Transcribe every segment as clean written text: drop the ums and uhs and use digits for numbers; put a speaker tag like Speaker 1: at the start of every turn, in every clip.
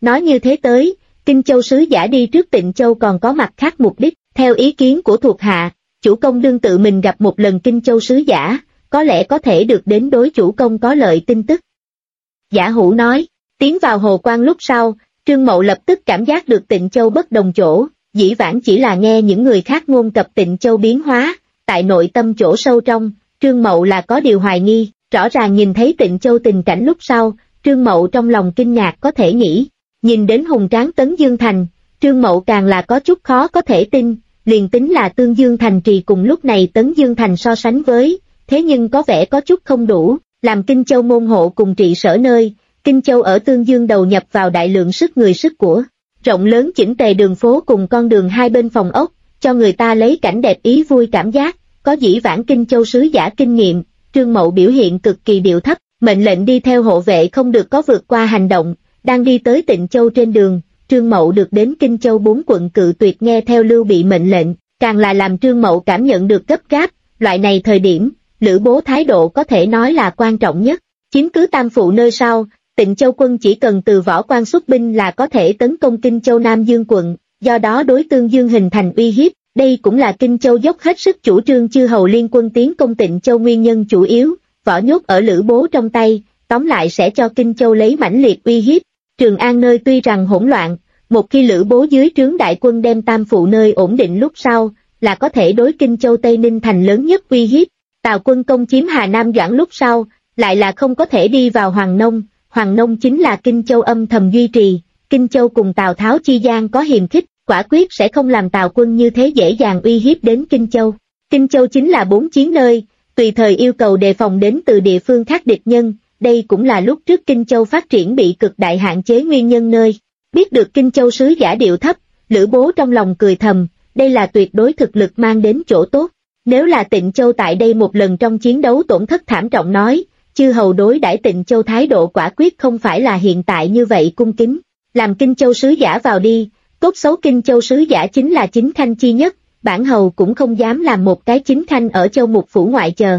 Speaker 1: Nói như thế tới, Kinh Châu sứ giả đi trước Tịnh Châu còn có mặt khác mục đích, theo ý kiến của thuộc hạ, chủ công đương tự mình gặp một lần Kinh Châu sứ giả, có lẽ có thể được đến đối chủ công có lợi tin tức. Giả Hữu nói, tiến vào Hồ Quan lúc sau, Trương Mậu lập tức cảm giác được Tịnh Châu bất đồng chỗ, dĩ vãng chỉ là nghe những người khác ngôn cập Tịnh Châu biến hóa, tại nội tâm chỗ sâu trong, Trương Mậu là có điều hoài nghi, rõ ràng nhìn thấy Tịnh Châu tình cảnh lúc sau, Trương Mậu trong lòng kinh ngạc có thể nghĩ, nhìn đến hùng tráng Tấn Dương Thành, Trương Mậu càng là có chút khó có thể tin, liền tính là Tương Dương Thành trì cùng lúc này Tấn Dương Thành so sánh với, thế nhưng có vẻ có chút không đủ, làm Kinh Châu môn hộ cùng trị sở nơi, Kinh Châu ở Tương Dương đầu nhập vào đại lượng sức người sức của, rộng lớn chỉnh tề đường phố cùng con đường hai bên phòng ốc, cho người ta lấy cảnh đẹp ý vui cảm giác, có dĩ vãng Kinh Châu sứ giả kinh nghiệm, Trương Mậu biểu hiện cực kỳ điệu thấp, mệnh lệnh đi theo hộ vệ không được có vượt qua hành động, đang đi tới Tịnh Châu trên đường, Trương Mậu được đến Kinh Châu 4 quận cự tuyệt nghe theo Lưu Bị mệnh lệnh, càng là làm Trương Mậu cảm nhận được gấp gáp, loại này thời điểm, Lữ Bố thái độ có thể nói là quan trọng nhất, chiếm cứ Tam Phụ nơi sau, Tịnh Châu quân chỉ cần từ võ quan xuất binh là có thể tấn công Kinh Châu Nam Dương quận, do đó đối Tương Dương hình thành uy hiếp, đây cũng là Kinh Châu dốc hết sức chủ trương chư hầu liên quân tiến công Tịnh Châu nguyên nhân chủ yếu, võ nhốt ở Lữ Bố trong tay, tóm lại sẽ cho Kinh Châu lấy mãnh liệt uy hiếp. Trường An nơi tuy rằng hỗn loạn, một khi Lữ Bố dưới trướng đại quân đem Tam Phụ nơi ổn định lúc sau, là có thể đối Kinh Châu Tây Ninh thành lớn nhất uy hiếp. Tào quân công chiếm Hà Nam Doãn lúc sau, lại là không có thể đi vào Hoàng Nông chính là Kinh Châu âm thầm duy trì, Kinh Châu cùng Tào Tháo chi gian có hiềm khích, quả quyết sẽ không làm Tào quân như thế dễ dàng uy hiếp đến Kinh Châu. Kinh Châu chính là bốn chiến nơi, tùy thời yêu cầu đề phòng đến từ địa phương khác địch nhân, đây cũng là lúc trước Kinh Châu phát triển bị cực đại hạn chế nguyên nhân nơi. Biết được Kinh Châu sứ giả điệu thấp, Lữ Bố trong lòng cười thầm, đây là tuyệt đối thực lực mang đến chỗ tốt. Nếu là Tịnh Châu tại đây một lần trong chiến đấu tổn thất thảm trọng nói, chư hầu đối đãi Tịnh Châu thái độ quả quyết không phải là hiện tại như vậy cung kính. Làm Kinh Châu sứ giả vào đi, tốt xấu Kinh Châu sứ giả chính là chính khanh chi nhất, bản hầu cũng không dám làm một cái chính khanh ở Châu Mục Phủ ngoại chờ.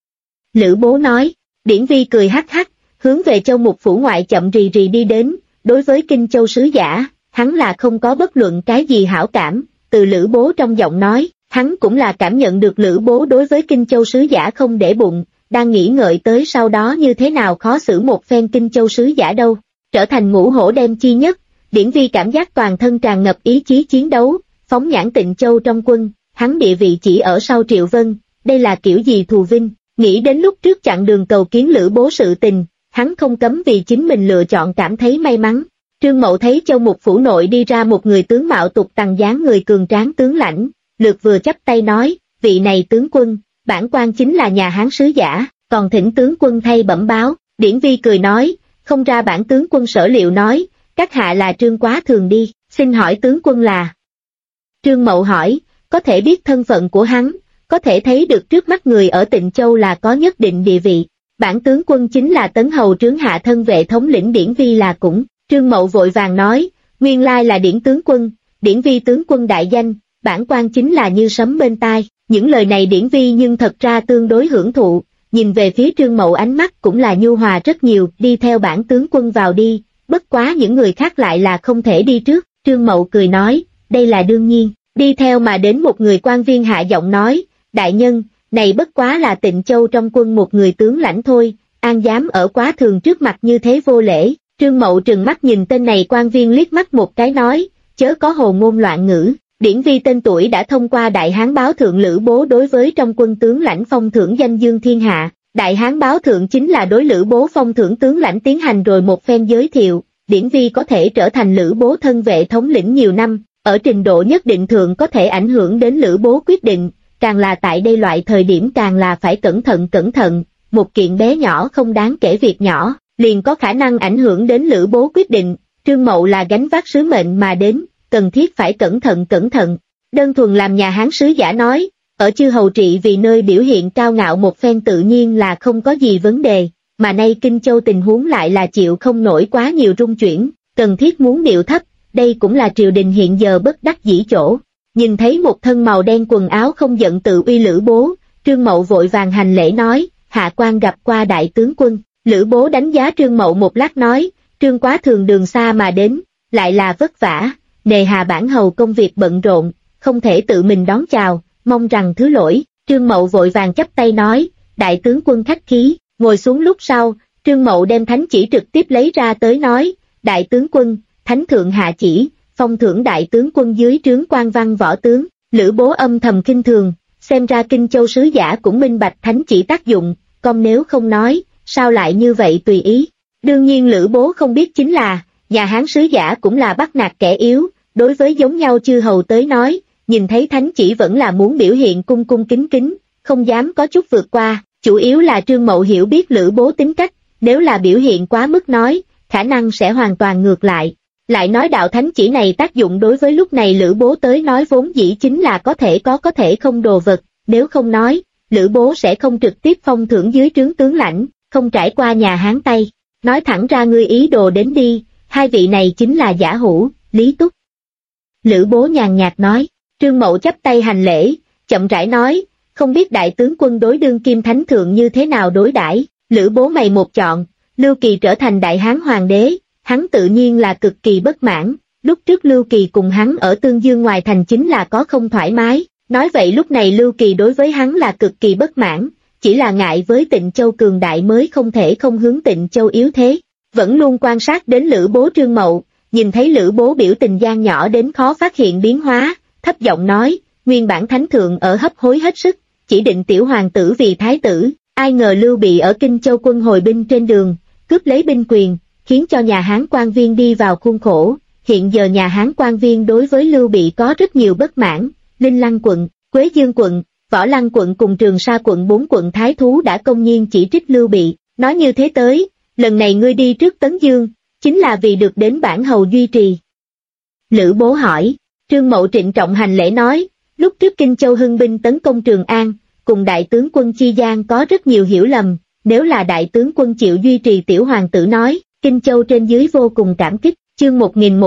Speaker 1: Lữ Bố nói, Điển Vi cười hắc hắc, hướng về Châu Mục Phủ ngoại chậm rì rì đi đến, đối với Kinh Châu sứ giả, hắn là không có bất luận cái gì hảo cảm, từ Lữ Bố trong giọng nói, hắn cũng là cảm nhận được Lữ Bố đối với Kinh Châu sứ giả không để bụng, đang nghĩ ngợi tới sau đó như thế nào khó xử một phen Kinh Châu sứ giả đâu, trở thành ngũ hổ đem chi nhất, Điển Vi cảm giác toàn thân tràn ngập ý chí chiến đấu, phóng nhãn Tịnh Châu trong quân, hắn địa vị chỉ ở sau Triệu Vân, đây là kiểu gì thù vinh, nghĩ đến lúc trước chặn đường cầu kiến Lữ Bố sự tình, hắn không cấm vì chính mình lựa chọn cảm thấy may mắn. Trương Mậu thấy Châu Mục Phủ nội đi ra một người tướng mạo tục tằng dáng người cường tráng tướng lãnh, lượt vừa chắp tay nói, vị này tướng quân, bản quan chính là nhà Hán sứ giả, còn thỉnh tướng quân thay bẩm báo. Điển Vi cười nói, không ra bản tướng quân sở liệu nói, các hạ là Trương Quá Thường đi, xin hỏi tướng quân là. Trương Mậu hỏi, có thể biết thân phận của hắn, có thể thấy được trước mắt người ở Tịnh Châu là có nhất định địa vị. Bản tướng quân chính là Tấn Hầu trướng hạ thân vệ thống lĩnh Điển Vi là cũng. Trương Mậu vội vàng nói, nguyên lai là Điển tướng quân, Điển Vi tướng quân đại danh, bản quan chính là như sấm bên tai. Những lời này Điển Vi nhưng thật ra tương đối hưởng thụ, nhìn về phía Trương Mậu ánh mắt cũng là nhu hòa rất nhiều, đi theo bản tướng quân vào đi, bất quá những người khác lại là không thể đi trước. Trương Mậu cười nói, đây là đương nhiên, đi theo mà đến một người quan viên hạ giọng nói, đại nhân, này bất quá là Tịnh Châu trong quân một người tướng lãnh thôi, an dám ở Quá Thường trước mặt như thế vô lễ. Trương Mậu trừng mắt nhìn tên này quan viên liếc mắt một cái nói, chớ có hồ ngôn loạn ngữ, Điển Vi tên tuổi đã thông qua Đại Hán báo thượng Lữ Bố đối với trong quân tướng lãnh phong thưởng danh dương thiên hạ, Đại Hán báo thượng chính là đối Lữ Bố phong thưởng tướng lãnh tiến hành rồi một phen giới thiệu, Điển Vi có thể trở thành Lữ Bố thân vệ thống lĩnh nhiều năm, ở trình độ nhất định thượng có thể ảnh hưởng đến Lữ Bố quyết định, càng là tại đây loại thời điểm càng là phải cẩn thận, một kiện bé nhỏ không đáng kể việc nhỏ, liền có khả năng ảnh hưởng đến Lữ Bố quyết định. Trương Mậu là gánh vác sứ mệnh mà đến, cần thiết phải cẩn thận. Đơn thuần làm nhà Hán sứ giả nói, ở chư hầu trị vì nơi biểu hiện cao ngạo một phen tự nhiên là không có gì vấn đề, mà nay Kinh Châu tình huống lại là chịu không nổi quá nhiều rung chuyển, cần thiết muốn điệu thấp, đây cũng là triều đình hiện giờ bất đắc dĩ chỗ. Nhìn thấy một thân màu đen quần áo không giận tự uy Lữ Bố, Trương Mậu vội vàng hành lễ nói, hạ quan gặp qua đại tướng quân. Lữ Bố đánh giá Trương Mậu một lát nói, Trương Quá Thường đường xa mà đến, lại là vất vả, nề hà bản hầu công việc bận rộn, không thể tự mình đón chào, mong rằng thứ lỗi. Trương Mậu vội vàng chắp tay nói, đại tướng quân khách khí, ngồi xuống lúc sau, Trương Mậu đem thánh chỉ trực tiếp lấy ra tới nói, đại tướng quân, thánh thượng hạ chỉ, phong thưởng đại tướng quân dưới trướng quan văn võ tướng. Lữ Bố âm thầm khinh thường, xem ra Kinh Châu sứ giả cũng minh bạch thánh chỉ tác dụng, còn nếu không nói, sao lại như vậy tùy ý. Đương nhiên Lữ Bố không biết chính là, nhà Hán sứ giả cũng là bắt nạt kẻ yếu, đối với giống nhau chư hầu tới nói, nhìn thấy thánh chỉ vẫn là muốn biểu hiện cung cung kính kính, không dám có chút vượt qua, chủ yếu là Trương Mậu hiểu biết Lữ Bố tính cách, nếu là biểu hiện quá mức nói, khả năng sẽ hoàn toàn ngược lại. Lại nói đạo thánh chỉ này tác dụng đối với lúc này Lữ Bố tới nói vốn dĩ chính là có thể không đồ vật, nếu không nói, Lữ Bố sẽ không trực tiếp phong thưởng dưới trướng tướng lãnh, không trải qua nhà Hán tay. Nói thẳng ra ngươi ý đồ đến đi, hai vị này chính là Giả Hữu, Lý Túc. Lữ Bố nhàn nhạt nói, Trương Mậu chắp tay hành lễ, chậm rãi nói, không biết đại tướng quân đối đương kim thánh thượng như thế nào đối đãi. Lữ Bố mày một chọn, Lưu Kỳ trở thành đại Hán hoàng đế, hắn tự nhiên là cực kỳ bất mãn, lúc trước Lưu Kỳ cùng hắn ở Tương Dương ngoài thành chính là có không thoải mái, nói vậy lúc này Lưu Kỳ đối với hắn là cực kỳ bất mãn, chỉ là ngại với Tịnh Châu cường đại mới không thể không hướng Tịnh Châu yếu thế, vẫn luôn quan sát đến Lữ Bố. Trương Mậu, nhìn thấy Lữ Bố biểu tình gian nhỏ đến khó phát hiện biến hóa, thấp giọng nói, nguyên bản thánh thượng ở hấp hối hết sức, chỉ định tiểu hoàng tử vì thái tử, ai ngờ Lưu Bị ở Kinh Châu quân hồi binh trên đường, cướp lấy binh quyền, khiến cho nhà Hán quan viên đi vào khuôn khổ, hiện giờ nhà Hán quan viên đối với Lưu Bị có rất nhiều bất mãn, Linh Lăng quận, Quế Dương quận, Võ Lăng quận cùng Trường Sa quận 4 quận thái thú đã công nhiên chỉ trích Lưu Bị, nói như thế tới, lần này ngươi đi trước Tấn Dương, chính là vì được đến bản hầu duy trì. Lữ Bố hỏi, Trương Mậu trịnh trọng hành lễ nói, lúc trước Kinh Châu hưng binh tấn công Trường An, cùng đại tướng quân chi gian có rất nhiều hiểu lầm, nếu là đại tướng quân chịu duy trì tiểu hoàng tử nói, Kinh Châu trên dưới vô cùng cảm kích. Chương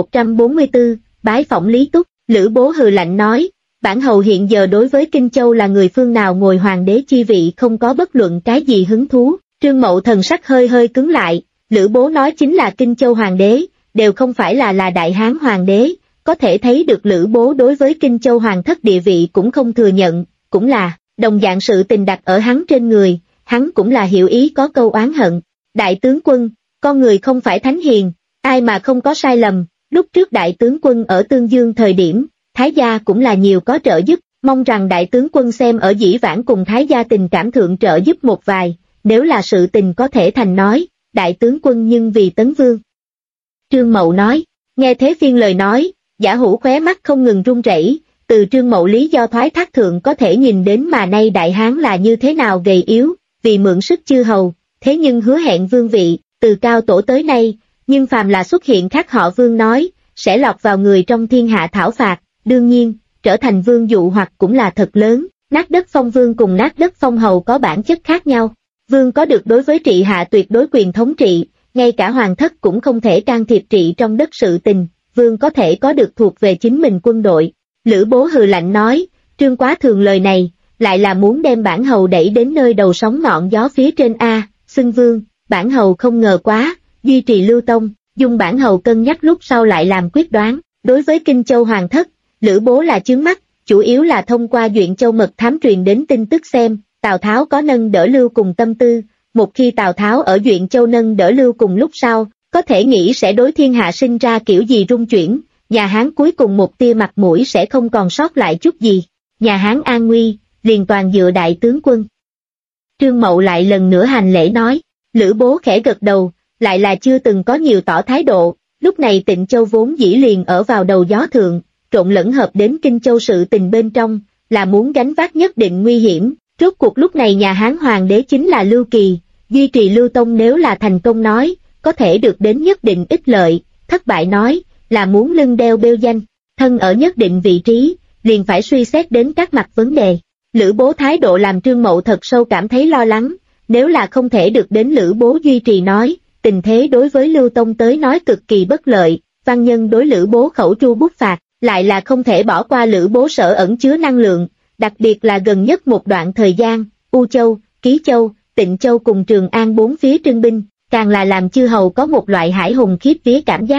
Speaker 1: 1144, bái phỏng Lý Túc. Lữ Bố hừ lạnh nói, bản hầu hiện giờ đối với Kinh Châu là người phương nào ngồi hoàng đế chi vị không có bất luận cái gì hứng thú. Trương Mậu thần sắc hơi hơi cứng lại, Lữ Bố nói chính là Kinh Châu hoàng đế, đều không phải là đại Hán hoàng đế, có thể thấy được Lữ Bố đối với Kinh Châu hoàng thất địa vị cũng không thừa nhận, cũng là, đồng dạng sự tình đặt ở hắn trên người, hắn cũng là hiểu ý có câu oán hận. Đại tướng quân, con người không phải thánh hiền, ai mà không có sai lầm, lúc trước đại tướng quân ở Tương Dương thời điểm, Thái gia cũng là nhiều có trợ giúp, mong rằng đại tướng quân xem ở dĩ vãng cùng Thái gia tình cảm thượng trợ giúp một vài, nếu là sự tình có thể thành nói, đại tướng quân nhưng vì Tấn Vương. Trương Mậu nói, nghe thế phiên lời nói, Giả Hữu khóe mắt không ngừng run rẩy, từ Trương Mậu lý do thoái thác thượng có thể nhìn đến mà nay đại Hán là như thế nào gầy yếu, vì mượn sức chư hầu, thế nhưng hứa hẹn vương vị, từ cao tổ tới nay, nhưng phàm là xuất hiện khác họ Vương nói, sẽ lọt vào người trong thiên hạ thảo phạt, đương nhiên, trở thành vương dụ hoặc cũng là thật lớn, nát đất phong vương cùng nát đất phong hầu có bản chất khác nhau. Vương có được đối với trị hạ tuyệt đối quyền thống trị, ngay cả hoàng thất cũng không thể can thiệp trị trong đất sự tình, vương có thể có được thuộc về chính mình quân đội. Lữ Bố hừ lạnh nói, Trương Quá Thường lời này, lại là muốn đem bản hầu đẩy đến nơi đầu sóng ngọn gió phía trên A, xưng vương, bản hầu không ngờ quá, duy trì Lưu Tông, dùng bản hầu cân nhắc lúc sau lại làm quyết đoán. Đối với Kinh Châu hoàng thất, Lữ Bố là chướng mắt, chủ yếu là thông qua Duyện Châu mật thám truyền đến tin tức xem, Tào Tháo có nâng đỡ Lưu cùng tâm tư, một khi Tào Tháo ở Duyện Châu nâng đỡ Lưu cùng lúc sau, có thể nghĩ sẽ đối thiên hạ sinh ra kiểu gì rung chuyển, nhà Hán cuối cùng một tia mặt mũi sẽ không còn sót lại chút gì, nhà Hán an nguy, liền toàn dựa đại tướng quân. Trương Mậu lại lần nữa hành lễ nói, Lữ Bố khẽ gật đầu, lại là chưa từng có nhiều tỏ thái độ, lúc này Tịnh Châu vốn dĩ liền ở vào đầu gió thượng, trộn lẫn hợp đến Kinh Châu sự tình bên trong, là muốn gánh vác nhất định nguy hiểm, rốt cuộc lúc này nhà Hán hoàng đế chính là Lưu Kỳ, duy trì Lưu Tông nếu là thành công nói, có thể được đến nhất định ích lợi, thất bại nói, là muốn lưng đeo bêu danh, thân ở nhất định vị trí, liền phải suy xét đến các mặt vấn đề. Lữ Bố thái độ làm Trương Mậu thật sâu cảm thấy lo lắng, nếu là không thể được đến Lữ Bố duy trì nói, tình thế đối với Lưu Tông tới nói cực kỳ bất lợi, văn nhân đối Lữ Bố khẩu tru bút phạt, lại là không thể bỏ qua Lữ Bố sở ẩn chứa năng lượng, đặc biệt là gần nhất một đoạn thời gian, U Châu, Ký Châu, Tịnh Châu cùng Trường An bốn phía trưng binh, càng là làm chư hầu có một loại hải hùng khiếp vía cảm giác.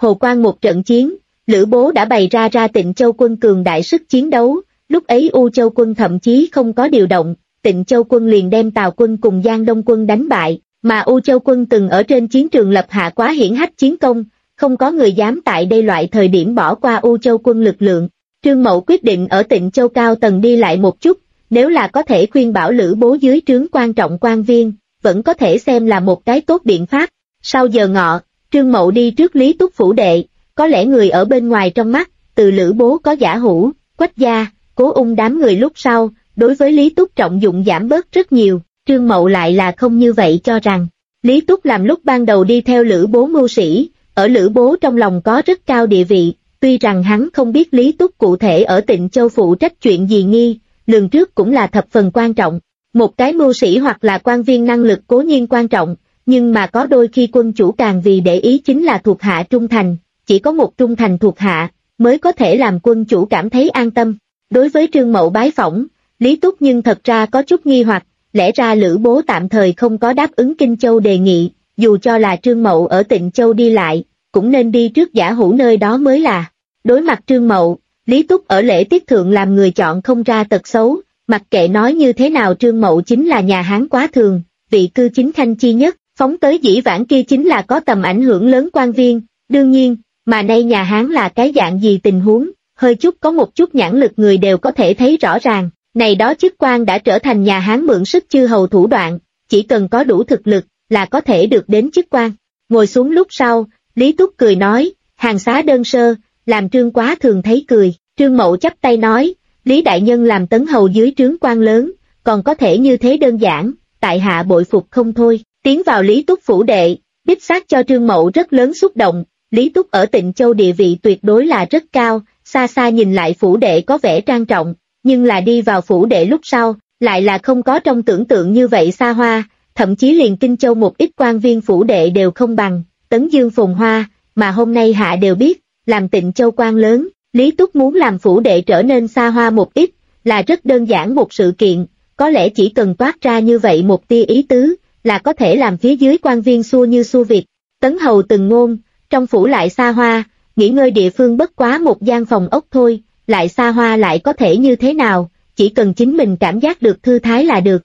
Speaker 1: Hồ Quan một trận chiến, Lữ Bố đã bày ra Tịnh Châu quân cường đại sức chiến đấu, lúc ấy U Châu quân thậm chí không có điều động, Tịnh Châu quân liền đem Tào quân cùng Giang Đông quân đánh bại, mà U Châu quân từng ở trên chiến trường lập hạ quá hiển hách chiến công, không có người dám tại đây loại thời điểm bỏ qua U Châu quân lực lượng. Trương Mậu quyết định ở Tịnh Châu cao tầng đi lại một chút, nếu là có thể khuyên bảo Lữ Bố dưới trướng quan trọng quan viên, vẫn có thể xem là một cái tốt biện pháp. Sau giờ ngọ, Trương Mậu đi trước Lý Túc phủ đệ, có lẽ người ở bên ngoài trong mắt, từ Lữ Bố có Giả Hủ, Quách Gia, Cố Ung đám người lúc sau, đối với Lý Túc trọng dụng giảm bớt rất nhiều, Trương Mậu lại là không như vậy cho rằng. Lý Túc làm lúc ban đầu đi theo Lữ Bố mưu sĩ, ở Lữ Bố trong lòng có rất cao địa vị, tuy rằng hắn không biết Lý Túc cụ thể ở Tịnh Châu phụ trách chuyện gì nghi, lường trước cũng là thập phần quan trọng. Một cái mưu sĩ hoặc là quan viên năng lực cố nhiên quan trọng, nhưng mà có đôi khi quân chủ càng vì để ý chính là thuộc hạ trung thành, chỉ có một trung thành thuộc hạ, mới có thể làm quân chủ cảm thấy an tâm. Đối với Trương Mậu bái phỏng, Lý Túc nhưng thật ra có chút nghi hoặc, lẽ ra Lữ Bố tạm thời không có đáp ứng Kinh Châu đề nghị, dù cho là Trương Mậu ở Tịnh Châu đi lại, cũng nên đi trước Giả Hủ nơi đó mới là. Đối mặt Trương Mậu, Lý Túc ở lễ tiết thượng làm người chọn không ra tật xấu, mặc kệ nói như thế nào Trương Mậu chính là nhà Hán quá thường, vị cư chính khanh chi nhất, phóng tới dĩ vãng kia chính là có tầm ảnh hưởng lớn quan viên, đương nhiên, mà nay nhà Hán là cái dạng gì tình huống, hơi chút có một chút nhãn lực người đều có thể thấy rõ ràng, này đó chức quan đã trở thành nhà Hán mượn sức chư hầu thủ đoạn, chỉ cần có đủ thực lực, là có thể được đến chức quan. Ngồi xuống lúc sau, Lý Túc cười nói, hàng xá đơn sơ, làm Trương Quá thường thấy cười, Trương Mậu chắp tay nói, Lý Đại Nhân làm tấn hầu dưới trướng quan lớn, còn có thể như thế đơn giản, tại hạ bội phục không thôi. Tiến vào Lý Túc phủ đệ, đích xác cho Trương Mậu rất lớn xúc động, Lý Túc ở Tịnh Châu địa vị tuyệt đối là rất cao, xa xa nhìn lại phủ đệ có vẻ trang trọng, nhưng là đi vào phủ đệ lúc sau, lại là không có trong tưởng tượng như vậy xa hoa, thậm chí liền Kinh Châu một ít quan viên phủ đệ đều không bằng, tấn dương phồn hoa, mà hôm nay hạ đều biết, làm Tịnh Châu quan lớn, Lý Túc muốn làm phủ đệ trở nên xa hoa một ít, là rất đơn giản một sự kiện, có lẽ chỉ cần toát ra như vậy một tia ý tứ, là có thể làm phía dưới quan viên xua như xua việc. Tấn hầu từng ngôn, trong phủ lại xa hoa, nghỉ ngơi địa phương bất quá một gian phòng ốc thôi, lại xa hoa lại có thể như thế nào, chỉ cần chính mình cảm giác được thư thái là được.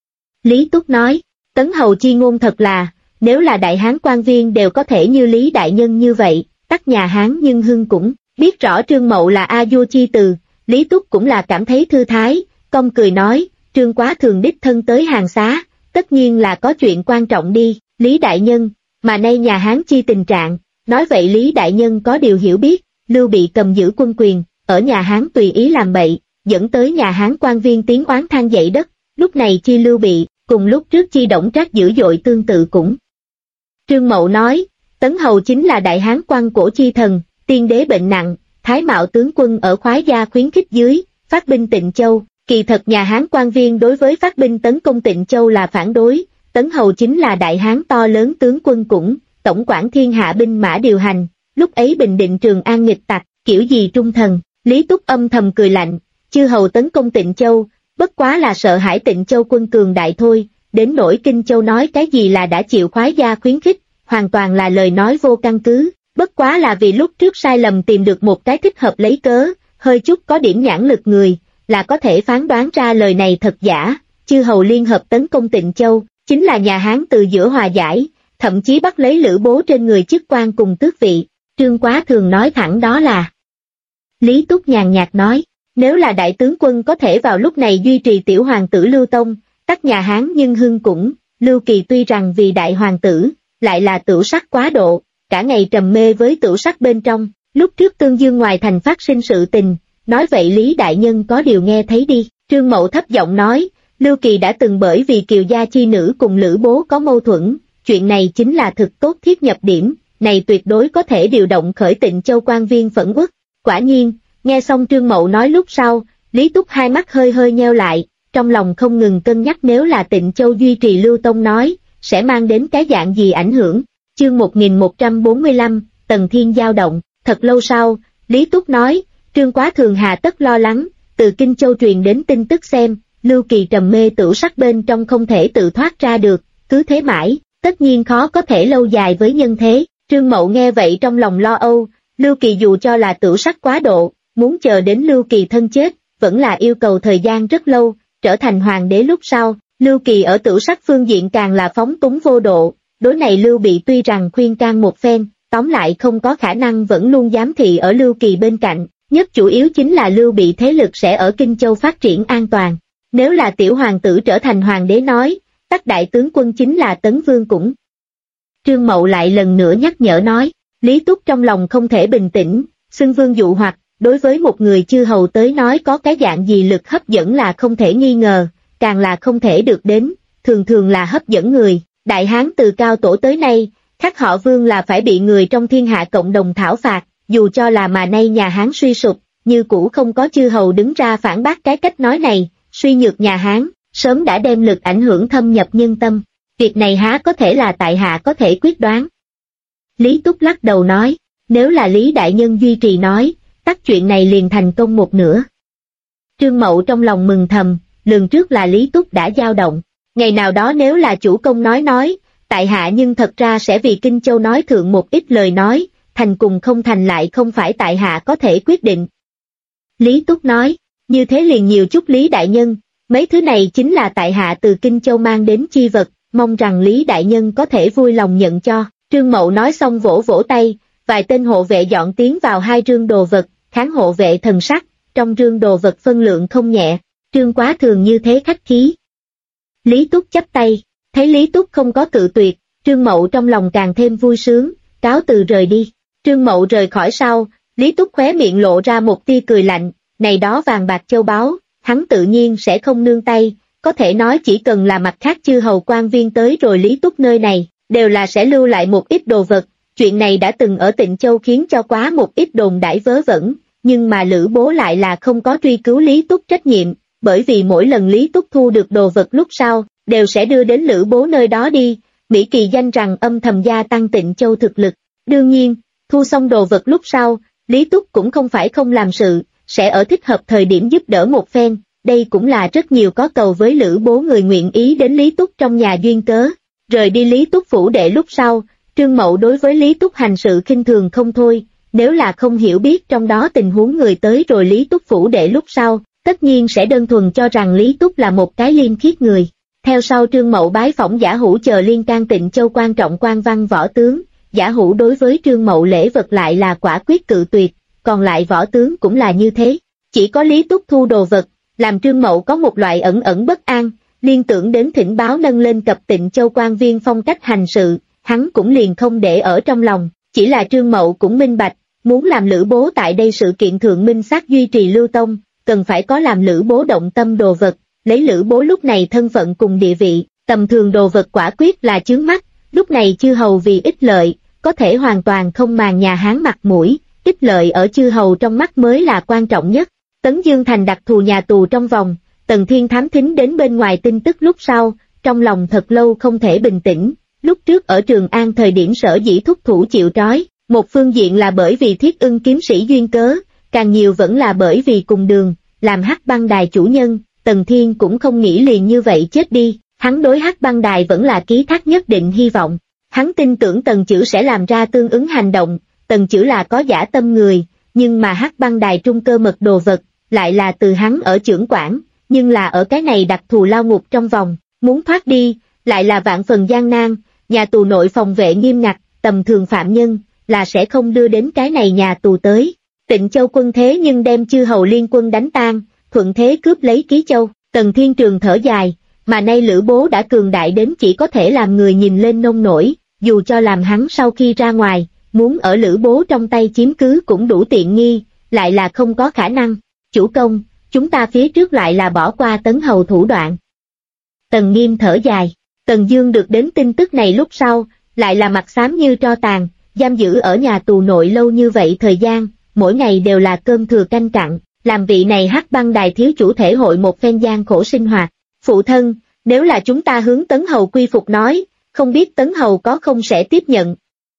Speaker 1: Lý Túc nói, Tấn hầu chi ngôn thật là, nếu là đại hán quan viên đều có thể như Lý Đại Nhân như vậy, tắc nhà Hán nhưng hưng cũng, biết rõ Trương Mậu là A vua chi từ, Lý Túc cũng là cảm thấy thư thái, cong cười nói, Trương Quá thường đích thân tới hàng xá, tất nhiên là có chuyện quan trọng đi, Lý Đại Nhân, mà nay nhà Hán chi tình trạng, nói vậy Lý Đại Nhân có điều hiểu biết, Lưu Bị cầm giữ quân quyền, ở nhà Hán tùy ý làm bậy, dẫn tới nhà Hán quan viên tiếng oán than dậy đất, lúc này chi Lưu Bị, cùng lúc trước chi Đổng Trác dữ dội tương tự cũng. Trương Mậu nói, Tấn hầu chính là đại Hán quan cổ chi thần, tiên đế bệnh nặng, Thái Mạo tướng quân ở khoái gia khuyến khích dưới, phát binh Tịnh Châu, kỳ thật nhà Hán quan viên đối với phát binh tấn công Tịnh Châu là phản đối, Tấn hầu chính là đại Hán to lớn tướng quân cũng, tổng quản thiên hạ binh mã điều hành, lúc ấy bình định Trường An nghịch tặc, kiểu gì trung thần, Lý Túc âm thầm cười lạnh, chư hầu tấn công Tịnh Châu, bất quá là sợ hãi Tịnh Châu quân cường đại thôi, đến nỗi Kinh Châu nói cái gì là đã chịu khoái gia khuyến khích, hoàn toàn là lời nói vô căn cứ, bất quá là vì lúc trước sai lầm tìm được một cái thích hợp lấy cớ, hơi chút có điểm nhãn lực người, là có thể phán đoán ra lời này thật giả, chư hầu liên hợp tấn công Tịnh Châu, chính là nhà Hán từ giữa hòa giải, thậm chí bắt lấy Lữ Bố trên người chức quan cùng tước vị, Trương Quá thường nói thẳng đó là. Lý Túc nhàn nhạt nói, nếu là đại tướng quân có thể vào lúc này duy trì tiểu hoàng tử Lưu Tông, tắc nhà Hán nhưng hưng cũng, Lưu Kỳ tuy rằng vì đại hoàng tử, lại là tửu sắc quá độ, cả ngày trầm mê với tửu sắc bên trong, lúc trước Tương Dương ngoài thành phát sinh sự tình, nói vậy Lý Đại Nhân có điều nghe thấy đi, Trương Mậu thấp giọng nói, Lưu Kỳ đã từng bởi vì Kiều gia chi nữ cùng Lữ Bố có mâu thuẫn, chuyện này chính là thực tốt thiết nhập điểm, này tuyệt đối có thể điều động khởi Tịnh Châu quan viên phẫn uất. Quả nhiên, nghe xong Trương Mậu nói lúc sau, Lý Túc hai mắt hơi hơi nheo lại, trong lòng không ngừng cân nhắc nếu là Tịnh Châu duy trì Lưu Tông nói, sẽ mang đến cái dạng gì ảnh hưởng. Chương 1145, Tần Thiên dao động, thật lâu sau, Lý Túc nói, Trương Quá thường hà tất lo lắng, từ Kinh Châu truyền đến tin tức xem, Lưu Kỳ trầm mê tửu sắc bên trong không thể tự thoát ra được, cứ thế mãi, tất nhiên khó có thể lâu dài với nhân thế. Trương Mậu nghe vậy trong lòng lo âu, Lưu Kỳ dù cho là tửu sắc quá độ, muốn chờ đến Lưu Kỳ thân chết, vẫn là yêu cầu thời gian rất lâu, trở thành hoàng đế lúc sau, Lưu Kỳ ở tửu sắc phương diện càng là phóng túng vô độ, đối này Lưu Bị tuy rằng khuyên can một phen, tóm lại không có khả năng vẫn luôn giám thị ở Lưu Kỳ bên cạnh, nhất chủ yếu chính là Lưu Bị thế lực sẽ ở Kinh Châu phát triển an toàn. Nếu là tiểu hoàng tử trở thành hoàng đế nói, Tắc đại tướng quân chính là Tấn Vương cũng. Trương Mậu lại lần nữa nhắc nhở nói, Lý Túc trong lòng không thể bình tĩnh, xưng vương dụ hoặc, đối với một người chư hầu tới nói có cái dạng gì lực hấp dẫn là không thể nghi ngờ, càng là không thể được đến, thường thường là hấp dẫn người. Đại Hán từ cao tổ tới nay, khác họ Vương là phải bị người trong thiên hạ cộng đồng thảo phạt, dù cho là mà nay nhà Hán suy sụp, như cũ không có chư hầu đứng ra phản bác cái cách nói này, suy nhược nhà Hán, sớm đã đem lực ảnh hưởng thâm nhập nhân tâm, việc này há có thể là tại hạ có thể quyết đoán. Lý Túc lắc đầu nói, nếu là Lý Đại Nhân duy trì nói, tất chuyện này liền thành công một nửa. Trương Mậu trong lòng mừng thầm, lường trước là Lý Túc đã dao động, ngày nào đó nếu là chủ công nói, tại hạ nhưng thật ra sẽ vì Kinh Châu nói thượng một ít lời nói, thành cùng không thành lại không phải tại hạ có thể quyết định. Lý Túc nói, như thế liền nhiều chút Lý Đại Nhân, mấy thứ này chính là tại hạ từ Kinh Châu mang đến chi vật, mong rằng Lý Đại Nhân có thể vui lòng nhận cho. Trương Mậu nói xong vỗ vỗ tay, vài tên hộ vệ dọn tiến vào hai rương đồ vật, kháng hộ vệ thần sắc, trong rương đồ vật phân lượng không nhẹ, Trương Quá Thường như thế khách khí. Lý Túc chắp tay, thấy Lý Túc không có cự tuyệt, Trương Mậu trong lòng càng thêm vui sướng, cáo từ rời đi. Trương Mậu rời khỏi sau, Lý Túc khóe miệng lộ ra một tia cười lạnh, này đó vàng bạc châu báu, hắn tự nhiên sẽ không nương tay, có thể nói chỉ cần là mặt khác chư hầu quan viên tới rồi Lý Túc nơi này, đều là sẽ lưu lại một ít đồ vật. Chuyện này đã từng ở Tịnh Châu khiến cho quá một ít đồn đãi vớ vẩn, nhưng mà Lữ Bố lại là không có truy cứu Lý Túc trách nhiệm, bởi vì mỗi lần Lý Túc thu được đồ vật lúc sau, đều sẽ đưa đến Lữ Bố nơi đó đi, Mỹ kỳ danh rằng âm thầm gia tăng Tịnh Châu thực lực. Đương nhiên, thu xong đồ vật lúc sau, Lý Túc cũng không phải không làm sự, sẽ ở thích hợp thời điểm giúp đỡ một phen, đây cũng là rất nhiều có cầu với Lữ Bố người nguyện ý đến Lý Túc trong nhà duyên cớ. Rời đi Lý Túc phủ đệ lúc sau, Trương Mậu đối với Lý Túc hành sự khinh thường không thôi, nếu là không hiểu biết trong đó tình huống người tới rồi Lý Túc phủ đệ lúc sau, tất nhiên sẽ đơn thuần cho rằng Lý Túc là một cái liêm khiết người. Theo sau Trương Mậu bái phỏng Giả Hữu chờ liên can Tịnh Châu quan trọng quan văn võ tướng, Giả Hữu đối với Trương Mậu lễ vật lại là quả quyết cự tuyệt, còn lại võ tướng cũng là như thế. Chỉ có Lý Túc thu đồ vật, làm Trương Mậu có một loại ẩn ẩn bất an, liên tưởng đến thỉnh báo nâng lên cập Tịnh Châu quan viên phong cách hành sự, hắn cũng liền không để ở trong lòng, chỉ là Trương Mậu cũng minh bạch, muốn làm Lữ Bố tại đây sự kiện thượng minh xác duy trì lưu tông, cần phải có làm Lữ Bố động tâm đồ vật, lấy Lữ Bố lúc này thân phận cùng địa vị, tầm thường đồ vật quả quyết là chướng mắt, lúc này chư hầu vì ích lợi, có thể hoàn toàn không màng nhà Hán mặt mũi, ích lợi ở chư hầu trong mắt mới là quan trọng nhất. Tấn Dương Thành đặc thù nhà tù trong vòng, Tần Thiên thám thính đến bên ngoài tin tức lúc sau, trong lòng thật lâu không thể bình tĩnh, lúc trước ở Trường An thời điểm sở dĩ thúc thủ chịu trói, một phương diện là bởi vì Thiết Ưng kiếm sĩ duyên cớ, càng nhiều vẫn là bởi vì cùng đường, làm Hắc Băng Đài chủ nhân, Tần Thiên cũng không nghĩ liền như vậy chết đi, hắn đối Hắc Băng Đài vẫn là ký thác nhất định hy vọng, hắn tin tưởng Tần Chữ sẽ làm ra tương ứng hành động, Tần Chữ là có dã tâm người, nhưng mà Hắc Băng Đài trung cơ mật đồ vật, lại là từ hắn ở chưởng quản, nhưng là ở cái này đặc thù lao ngục trong vòng, muốn thoát đi, lại là vạn phần gian nan, nhà tù nội phòng vệ nghiêm ngặt, tầm thường phạm nhân, là sẽ không đưa đến cái này nhà tù tới. Tịnh Châu quân thế nhưng đem chư hầu liên quân đánh tan, thuận thế cướp lấy Ký Châu, Tần Thiên Trường thở dài, mà nay Lữ Bố đã cường đại đến chỉ có thể làm người nhìn lên nông nổi, dù cho làm hắn sau khi ra ngoài, muốn ở Lữ Bố trong tay chiếm cứ cũng đủ tiện nghi, lại là không có khả năng. Chủ công, chúng ta phía trước lại là bỏ qua Tấn Hầu thủ đoạn. Tần Nghiêm thở dài, Tần Dương được đến tin tức này lúc sau, lại là mặt xám như tro tàn, giam giữ ở nhà tù nội lâu như vậy thời gian, mỗi ngày đều là cơm thừa canh cặn, làm vị này Hắc Băng Đài thiếu chủ thể hội một phen gian khổ sinh hoạt. Phụ thân, nếu là chúng ta hướng Tấn Hầu quy phục nói, không biết Tấn Hầu có không sẽ tiếp nhận.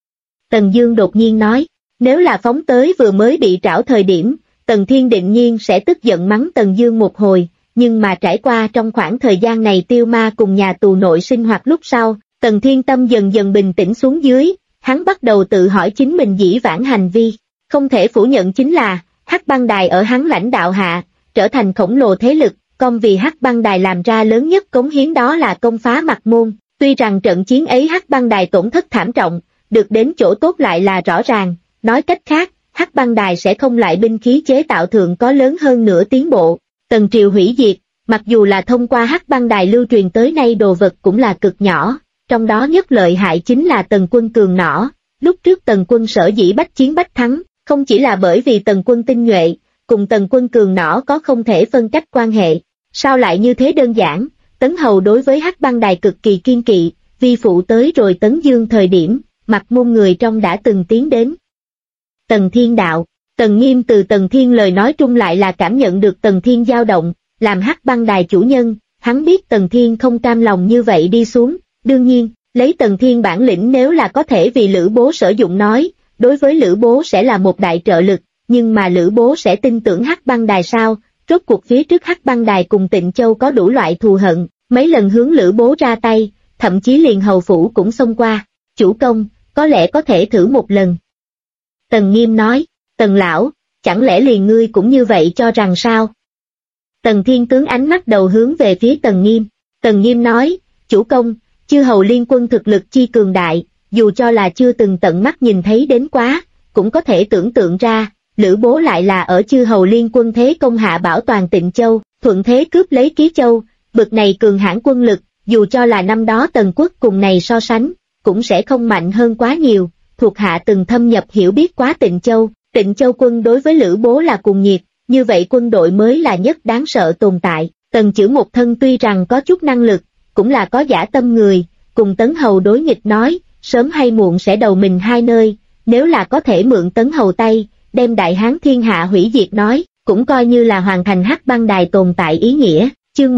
Speaker 1: Tần Dương đột nhiên nói, nếu là phóng tới vừa mới bị trảo thời điểm, Tần Thiên định nhiên sẽ tức giận mắng Tần Dương một hồi, nhưng mà trải qua trong khoảng thời gian này Tiêu Ma cùng nhà tù nội sinh hoạt lúc sau, Tần Thiên tâm dần dần bình tĩnh xuống dưới, hắn bắt đầu tự hỏi chính mình dĩ vãng hành vi. Không thể phủ nhận chính là, Hắc Băng Đài ở hắn lãnh đạo hạ, trở thành khổng lồ thế lực, còn vì Hắc Băng Đài làm ra lớn nhất cống hiến đó là công phá Mặt Môn. Tuy rằng trận chiến ấy Hắc Băng Đài tổn thất thảm trọng, được đến chỗ tốt lại là rõ ràng, nói cách khác, Hắc Băng Đài sẽ không lại binh khí chế tạo thượng có lớn hơn nữa tiến bộ. Tần triều hủy diệt, mặc dù là thông qua Hắc Băng Đài lưu truyền tới nay đồ vật cũng là cực nhỏ, trong đó nhất lợi hại chính là Tần quân cường nỏ. Lúc trước Tần quân sở dĩ bách chiến bách thắng, không chỉ là bởi vì Tần quân tinh nhuệ, cùng Tần quân cường nỏ có không thể phân cách quan hệ. Sao lại như thế đơn giản? Tấn Hầu đối với Hắc Băng Đài cực kỳ kiên kỵ, vi phụ tới rồi Tấn Dương thời điểm, Mặt Môn người trong đã từng tiến đến. Tần Thiên đạo, Tần Nghiêm từ Tần Thiên lời nói trung lại là cảm nhận được Tần Thiên dao động, làm Hắc Băng Đài chủ nhân, hắn biết Tần Thiên không cam lòng như vậy đi xuống, đương nhiên, lấy Tần Thiên bản lĩnh nếu là có thể vì Lữ Bố sử dụng nói, đối với Lữ Bố sẽ là một đại trợ lực, nhưng mà Lữ Bố sẽ tin tưởng Hắc Băng Đài sao? Rốt cuộc phía trước Hắc Băng Đài cùng Tịnh Châu có đủ loại thù hận, mấy lần hướng Lữ Bố ra tay, thậm chí liền hầu phủ cũng xông qua. Chủ công, có lẽ có thể thử một lần. Tần Nghiêm nói, Tần lão, chẳng lẽ liền ngươi cũng như vậy cho rằng sao? Tần Thiên tướng ánh mắt đầu hướng về phía Tần Nghiêm. Tần Nghiêm nói, chủ công, chư hầu liên quân thực lực chi cường đại, dù cho là chưa từng tận mắt nhìn thấy đến quá, cũng có thể tưởng tượng ra, Lữ Bố lại là ở chư hầu liên quân thế công hạ bảo toàn Tịnh Châu, thuận thế cướp lấy Ký Châu, bực này cường hãn quân lực, dù cho là năm đó Tần quốc cùng này so sánh, cũng sẽ không mạnh hơn quá nhiều. Thuộc hạ từng thâm nhập hiểu biết quá Tịnh Châu quân đối với Lữ Bố là cùng nhiệt, như vậy quân đội mới là nhất đáng sợ tồn tại. Tần Chữ một thân tuy rằng có chút năng lực, cũng là có dã tâm người, cùng Tấn Hầu đối nghịch nói, sớm hay muộn sẽ đầu mình hai nơi, nếu là có thể mượn Tấn Hầu tay, đem Đại Hán thiên hạ hủy diệt nói, cũng coi như là hoàn thành Hắc Băng Đài tồn tại ý nghĩa. Chương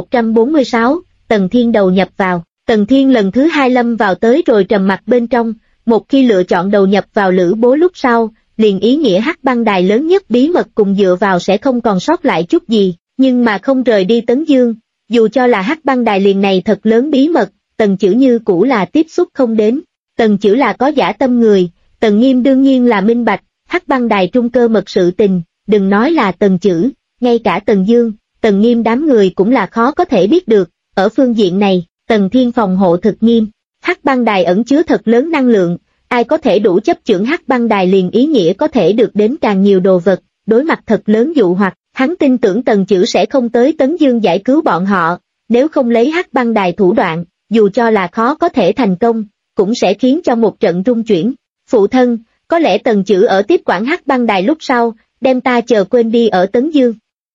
Speaker 1: 1146, Tần Thiên đầu nhập vào. Tần Thiên lần thứ hai lâm vào tới rồi trầm mặc bên trong, một khi lựa chọn đầu nhập vào Lữ Bố lúc sau, liền ý nghĩa Hắc Băng Đài lớn nhất bí mật cùng dựa vào sẽ không còn sót lại chút gì, nhưng mà không rời đi Tấn Dương, dù cho là Hắc Băng Đài liền này thật lớn bí mật, Tần Chữ như cũ là tiếp xúc không đến. Tần Chữ là có dã tâm người, Tần Nghiêm đương nhiên là minh bạch, Hắc Băng Đài trung cơ mật sự tình, đừng nói là Tần Chữ, ngay cả Tần Dương, Tần Nghiêm đám người cũng là khó có thể biết được. Ở phương diện này, Tần Thiên phòng hộ thực nghiêm. Hắc Băng Đài ẩn chứa thật lớn năng lượng, ai có thể đủ chấp chưởng Hắc Băng Đài liền ý nghĩa có thể được đến càng nhiều đồ vật, đối mặt thật lớn dụ hoặc, hắn tin tưởng Tần Chữ sẽ không tới Tấn Dương giải cứu bọn họ, nếu không lấy Hắc Băng Đài thủ đoạn, dù cho là khó có thể thành công, cũng sẽ khiến cho một trận rung chuyển. Phụ thân, có lẽ Tần Chữ ở tiếp quản Hắc Băng Đài lúc sau, đem ta chờ quên đi ở Tấn Dương.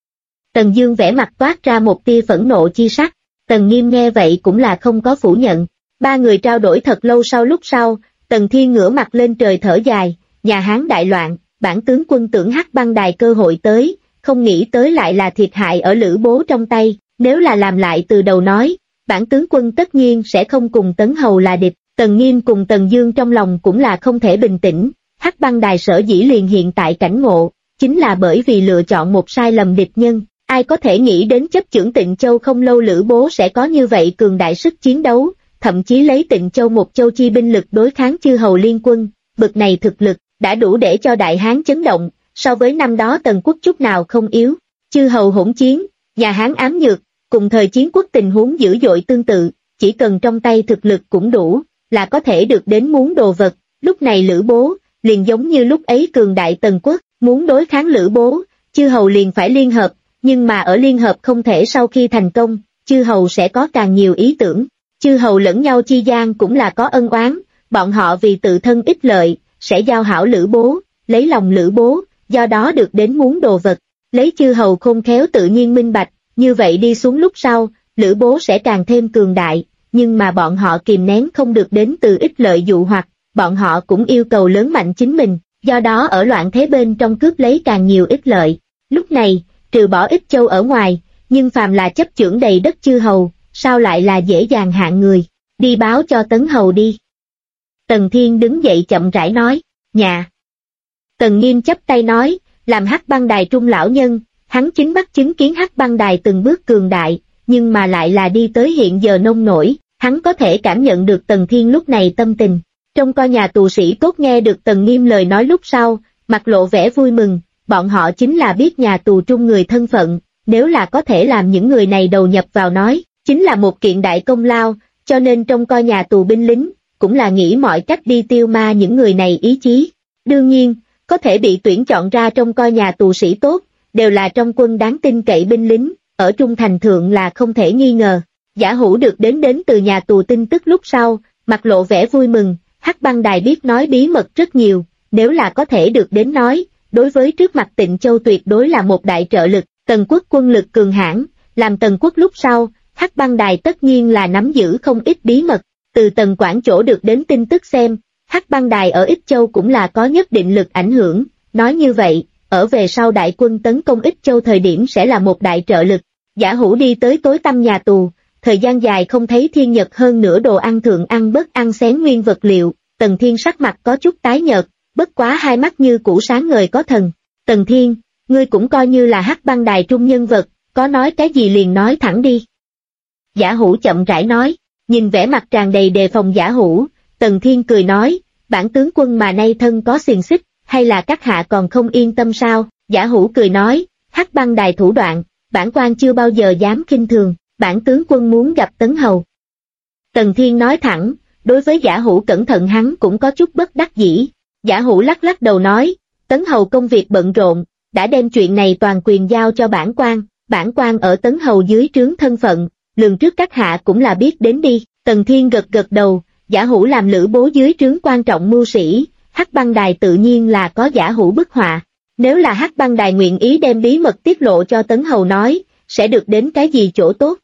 Speaker 1: Tần Dương vẻ mặt toát ra một tia phẫn nộ chi sắc, Tần Nghiêm nghe vậy cũng là không có phủ nhận. Ba người trao đổi thật lâu lúc sau, Tần Thiên ngửa mặt lên trời thở dài, nhà Hán đại loạn, bản tướng quân tưởng Hắc Băng Đài cơ hội tới, không nghĩ tới lại là thiệt hại ở Lữ Bố trong tay, nếu là làm lại từ đầu nói, bản tướng quân tất nhiên sẽ không cùng Tấn Hầu là địch. Tần Nghiêm cùng Tần Dương trong lòng cũng là không thể bình tĩnh, Hắc Băng Đài sở dĩ liền hiện tại cảnh ngộ, chính là bởi vì lựa chọn một sai lầm địch nhân. Ai có thể nghĩ đến chấp chưởng Tịnh Châu không lâu Lữ Bố sẽ có như vậy cường đại sức chiến đấu, thậm chí lấy Tịnh Châu một châu chi binh lực đối kháng chư hầu liên quân, bực này thực lực, đã đủ để cho Đại Hán chấn động, so với năm đó Tần quốc chút nào không yếu. Chư hầu hỗn chiến, nhà Hán ám nhược, cùng thời chiến quốc tình huống dữ dội tương tự, chỉ cần trong tay thực lực cũng đủ, là có thể được đến muốn đồ vật. Lúc này Lữ Bố, liền giống như lúc ấy cường đại Tần quốc, muốn đối kháng Lữ Bố, chư hầu liền phải liên hợp. Nhưng mà ở liên hợp không thể sau khi thành công, chư hầu sẽ có càng nhiều ý tưởng. Chư hầu lẫn nhau chi gian cũng là có ân oán, bọn họ vì tự thân ích lợi, sẽ giao hảo Lữ Bố, lấy lòng Lữ Bố, do đó được đến muốn đồ vật. Lấy chư hầu khôn khéo tự nhiên minh bạch, như vậy đi xuống lúc sau, Lữ Bố sẽ càng thêm cường đại, nhưng mà bọn họ kìm nén không được đến từ ích lợi dụ hoặc, bọn họ cũng yêu cầu lớn mạnh chính mình, do đó ở loạn thế bên trong cướp lấy càng nhiều ích lợi. Lúc này, trừ bỏ Ích Châu ở ngoài, nhưng phàm là chấp chưởng đầy đất chư hầu, sao lại là dễ dàng hạng người, đi báo cho Tấn Hầu đi. Tần Thiên đứng dậy chậm rãi nói, nhà. Tần Nghiêm chắp tay nói, làm Hắc Băng Đài trung lão nhân, hắn chính mắt chứng kiến Hắc Băng Đài từng bước cường đại, nhưng mà lại là đi tới hiện giờ nông nổi, hắn có thể cảm nhận được Tần Thiên lúc này tâm tình. Trong coi nhà tù sĩ tốt nghe được Tần Nghiêm lời nói lúc sau, mặt lộ vẻ vui mừng, bọn họ chính là biết nhà tù trung người thân phận, nếu là có thể làm những người này đầu nhập vào nói, chính là một kiện đại công lao, cho nên trong coi nhà tù binh lính, cũng là nghĩ mọi cách đi tiêu ma những người này ý chí. Đương nhiên, có thể bị tuyển chọn ra trong coi nhà tù sĩ tốt, đều là trong quân đáng tin cậy binh lính, ở trung thành thượng là không thể nghi ngờ. Giả Hữu được đến từ nhà tù tin tức lúc sau, mặt lộ vẻ vui mừng, Hắc Băng Đài biết nói bí mật rất nhiều, nếu là có thể được đến nói, đối với trước mặt Tịnh Châu tuyệt đối là một đại trợ lực. Tần Quốc quân lực cường hãn, làm Tần Quốc lúc sau, Hắc Băng Đài tất nhiên là nắm giữ không ít bí mật. Từ Tần Quảng chỗ được đến tin tức xem, Hắc Băng Đài ở Ích Châu cũng là có nhất định lực ảnh hưởng, nói như vậy, ở về sau đại quân tấn công Ích Châu thời điểm sẽ là một đại trợ lực. Giả Hữu đi tới tối tăm nhà tù, thời gian dài không thấy Thiên Nhật hơn nửa đồ ăn thượng ăn bớt ăn xén nguyên vật liệu, Tần Thiên sắc mặt có chút tái nhợt, bất quá hai mắt như cũ sáng ngời có thần. Tần Thiên, ngươi cũng coi như là Hắc Băng Đài trung nhân vật, có nói cái gì liền nói thẳng đi. Giả Hữu chậm rãi nói, nhìn vẻ mặt tràn đầy đề phòng Giả Hữu, Tần Thiên cười nói, bản tướng quân mà nay thân có xiềng xích, hay là các hạ còn không yên tâm sao? Giả Hữu cười nói, Hắc Băng Đài thủ đoạn, bản quan chưa bao giờ dám khinh thường, bản tướng quân muốn gặp Tấn Hầu. Tần Thiên nói thẳng, đối với Giả Hữu cẩn thận hắn cũng có chút bất đắc dĩ. Giả Hữu lắc lắc đầu nói, Tấn Hầu công việc bận rộn, đã đem chuyện này toàn quyền giao cho bản quan ở Tấn Hầu dưới trướng thân phận, lường trước các hạ cũng là biết đến đi. Tần Thiên gật gật đầu, Giả Hữu làm Lữ Bố dưới trướng quan trọng mưu sĩ, Hắc Băng Đài tự nhiên là có Giả Hữu bức họa. Nếu là Hắc Băng Đài nguyện ý đem bí mật tiết lộ cho Tấn Hầu nói, sẽ được đến cái gì chỗ tốt?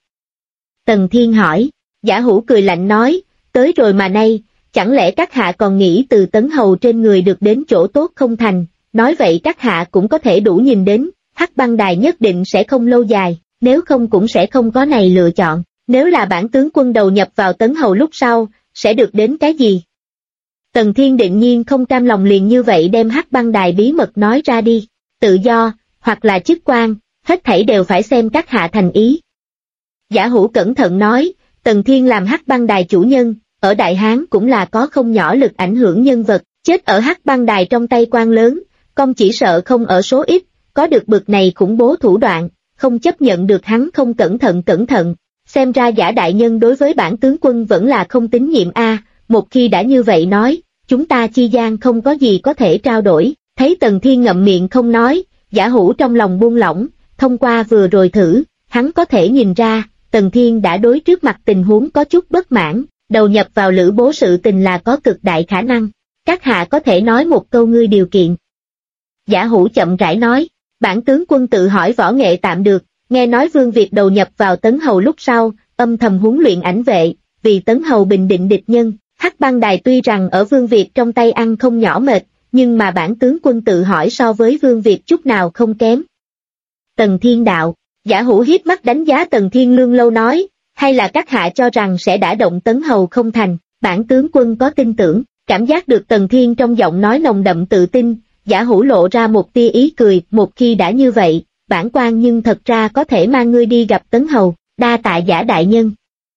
Speaker 1: Tần Thiên hỏi. Giả Hữu cười lạnh nói, tới rồi mà nay, chẳng lẽ các hạ còn nghĩ từ Tấn Hầu trên người được đến chỗ tốt không thành? Nói vậy các hạ cũng có thể đủ nhìn đến, Hắc Băng Đài nhất định sẽ không lâu dài, nếu không cũng sẽ không có này lựa chọn. Nếu là bản tướng quân đầu nhập vào Tấn Hầu lúc sau, sẽ được đến cái gì? Tần Thiên định nhiên không cam lòng liền như vậy đem Hắc Băng Đài bí mật nói ra đi. Tự do, hoặc là chức quan, hết thảy đều phải xem các hạ thành ý. Giả Hữu cẩn thận nói, Tần Thiên làm Hắc Băng Đài chủ nhân, ở Đại Hán cũng là có không nhỏ lực ảnh hưởng nhân vật, chết ở Hắc Băng Đài trong tay quan lớn, công chỉ sợ không ở số ít, có được bực này khủng bố thủ đoạn, không chấp nhận được hắn không cẩn thận. Xem ra Giả đại nhân đối với bản tướng quân vẫn là không tín nhiệm a. Một khi đã như vậy nói, chúng ta chi gian không có gì có thể trao đổi. Thấy Tần Thiên ngậm miệng không nói, Giả Hữu trong lòng buông lỏng, thông qua vừa rồi thử, hắn có thể nhìn ra, Tần Thiên đã đối trước mặt tình huống có chút bất mãn, đầu nhập vào Lữ Bố sự tình là có cực đại khả năng. Các hạ có thể nói một câu ngươi điều kiện. Giả Hữu chậm rãi nói, bản tướng quân tự hỏi võ nghệ tạm được, nghe nói Vương Việt đầu nhập vào Tấn Hầu lúc sau, âm thầm huấn luyện ảnh vệ, vì Tấn Hầu bình định địch nhân. Hắc Băng Đài tuy rằng ở Vương Việt trong tay ăn không nhỏ mệt, nhưng mà bản tướng quân tự hỏi so với Vương Việt chút nào không kém. Tần Thiên đạo, Giả Hữu hiếp mắt đánh giá Tần Thiên Lương lâu nói, hay là các hạ cho rằng sẽ đả động Tấn Hầu không thành, bản tướng quân có tin tưởng, cảm giác được Tần Thiên trong giọng nói nồng đậm tự tin, Giả Hữu lộ ra một tia ý cười, một khi đã như vậy, bản quan nhưng thật ra có thể mang ngươi đi gặp Tấn Hầu, đa tạ Giả đại nhân.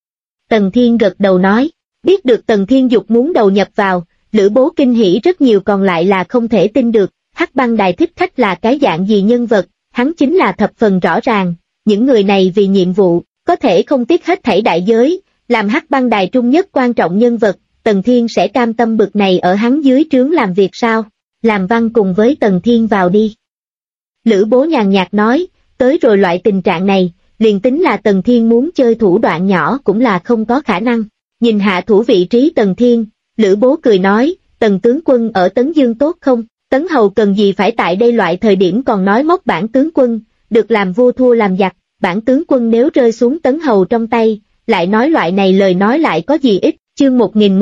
Speaker 1: Tần Thiên gật đầu nói, biết được Tần Thiên dục muốn đầu nhập vào, Lữ Bố kinh hỉ rất nhiều còn lại là không thể tin được, Hắc Băng Đài thích khách là cái dạng gì nhân vật, hắn chính là thập phần rõ ràng, những người này vì nhiệm vụ, có thể không tiếc hết thảy đại giới, làm Hắc Băng Đài trung nhất quan trọng nhân vật, Tần Thiên sẽ cam tâm bực này ở hắn dưới trướng làm việc sao, làm văn cùng với Tần Thiên vào đi. Lữ Bố nhàn nhạt nói, tới rồi loại tình trạng này, liền tính là Tần Thiên muốn chơi thủ đoạn nhỏ cũng là không có khả năng. Nhìn hạ thủ vị trí Tần Thiên, Lữ Bố cười nói, Tần tướng quân ở Tấn Dương tốt không? Tấn Hầu cần gì phải tại đây loại thời điểm còn nói móc bản tướng quân, được làm vua thua làm giặc, bản tướng quân nếu rơi xuống Tấn Hầu trong tay, lại nói loại này lời nói lại có gì ích. Chương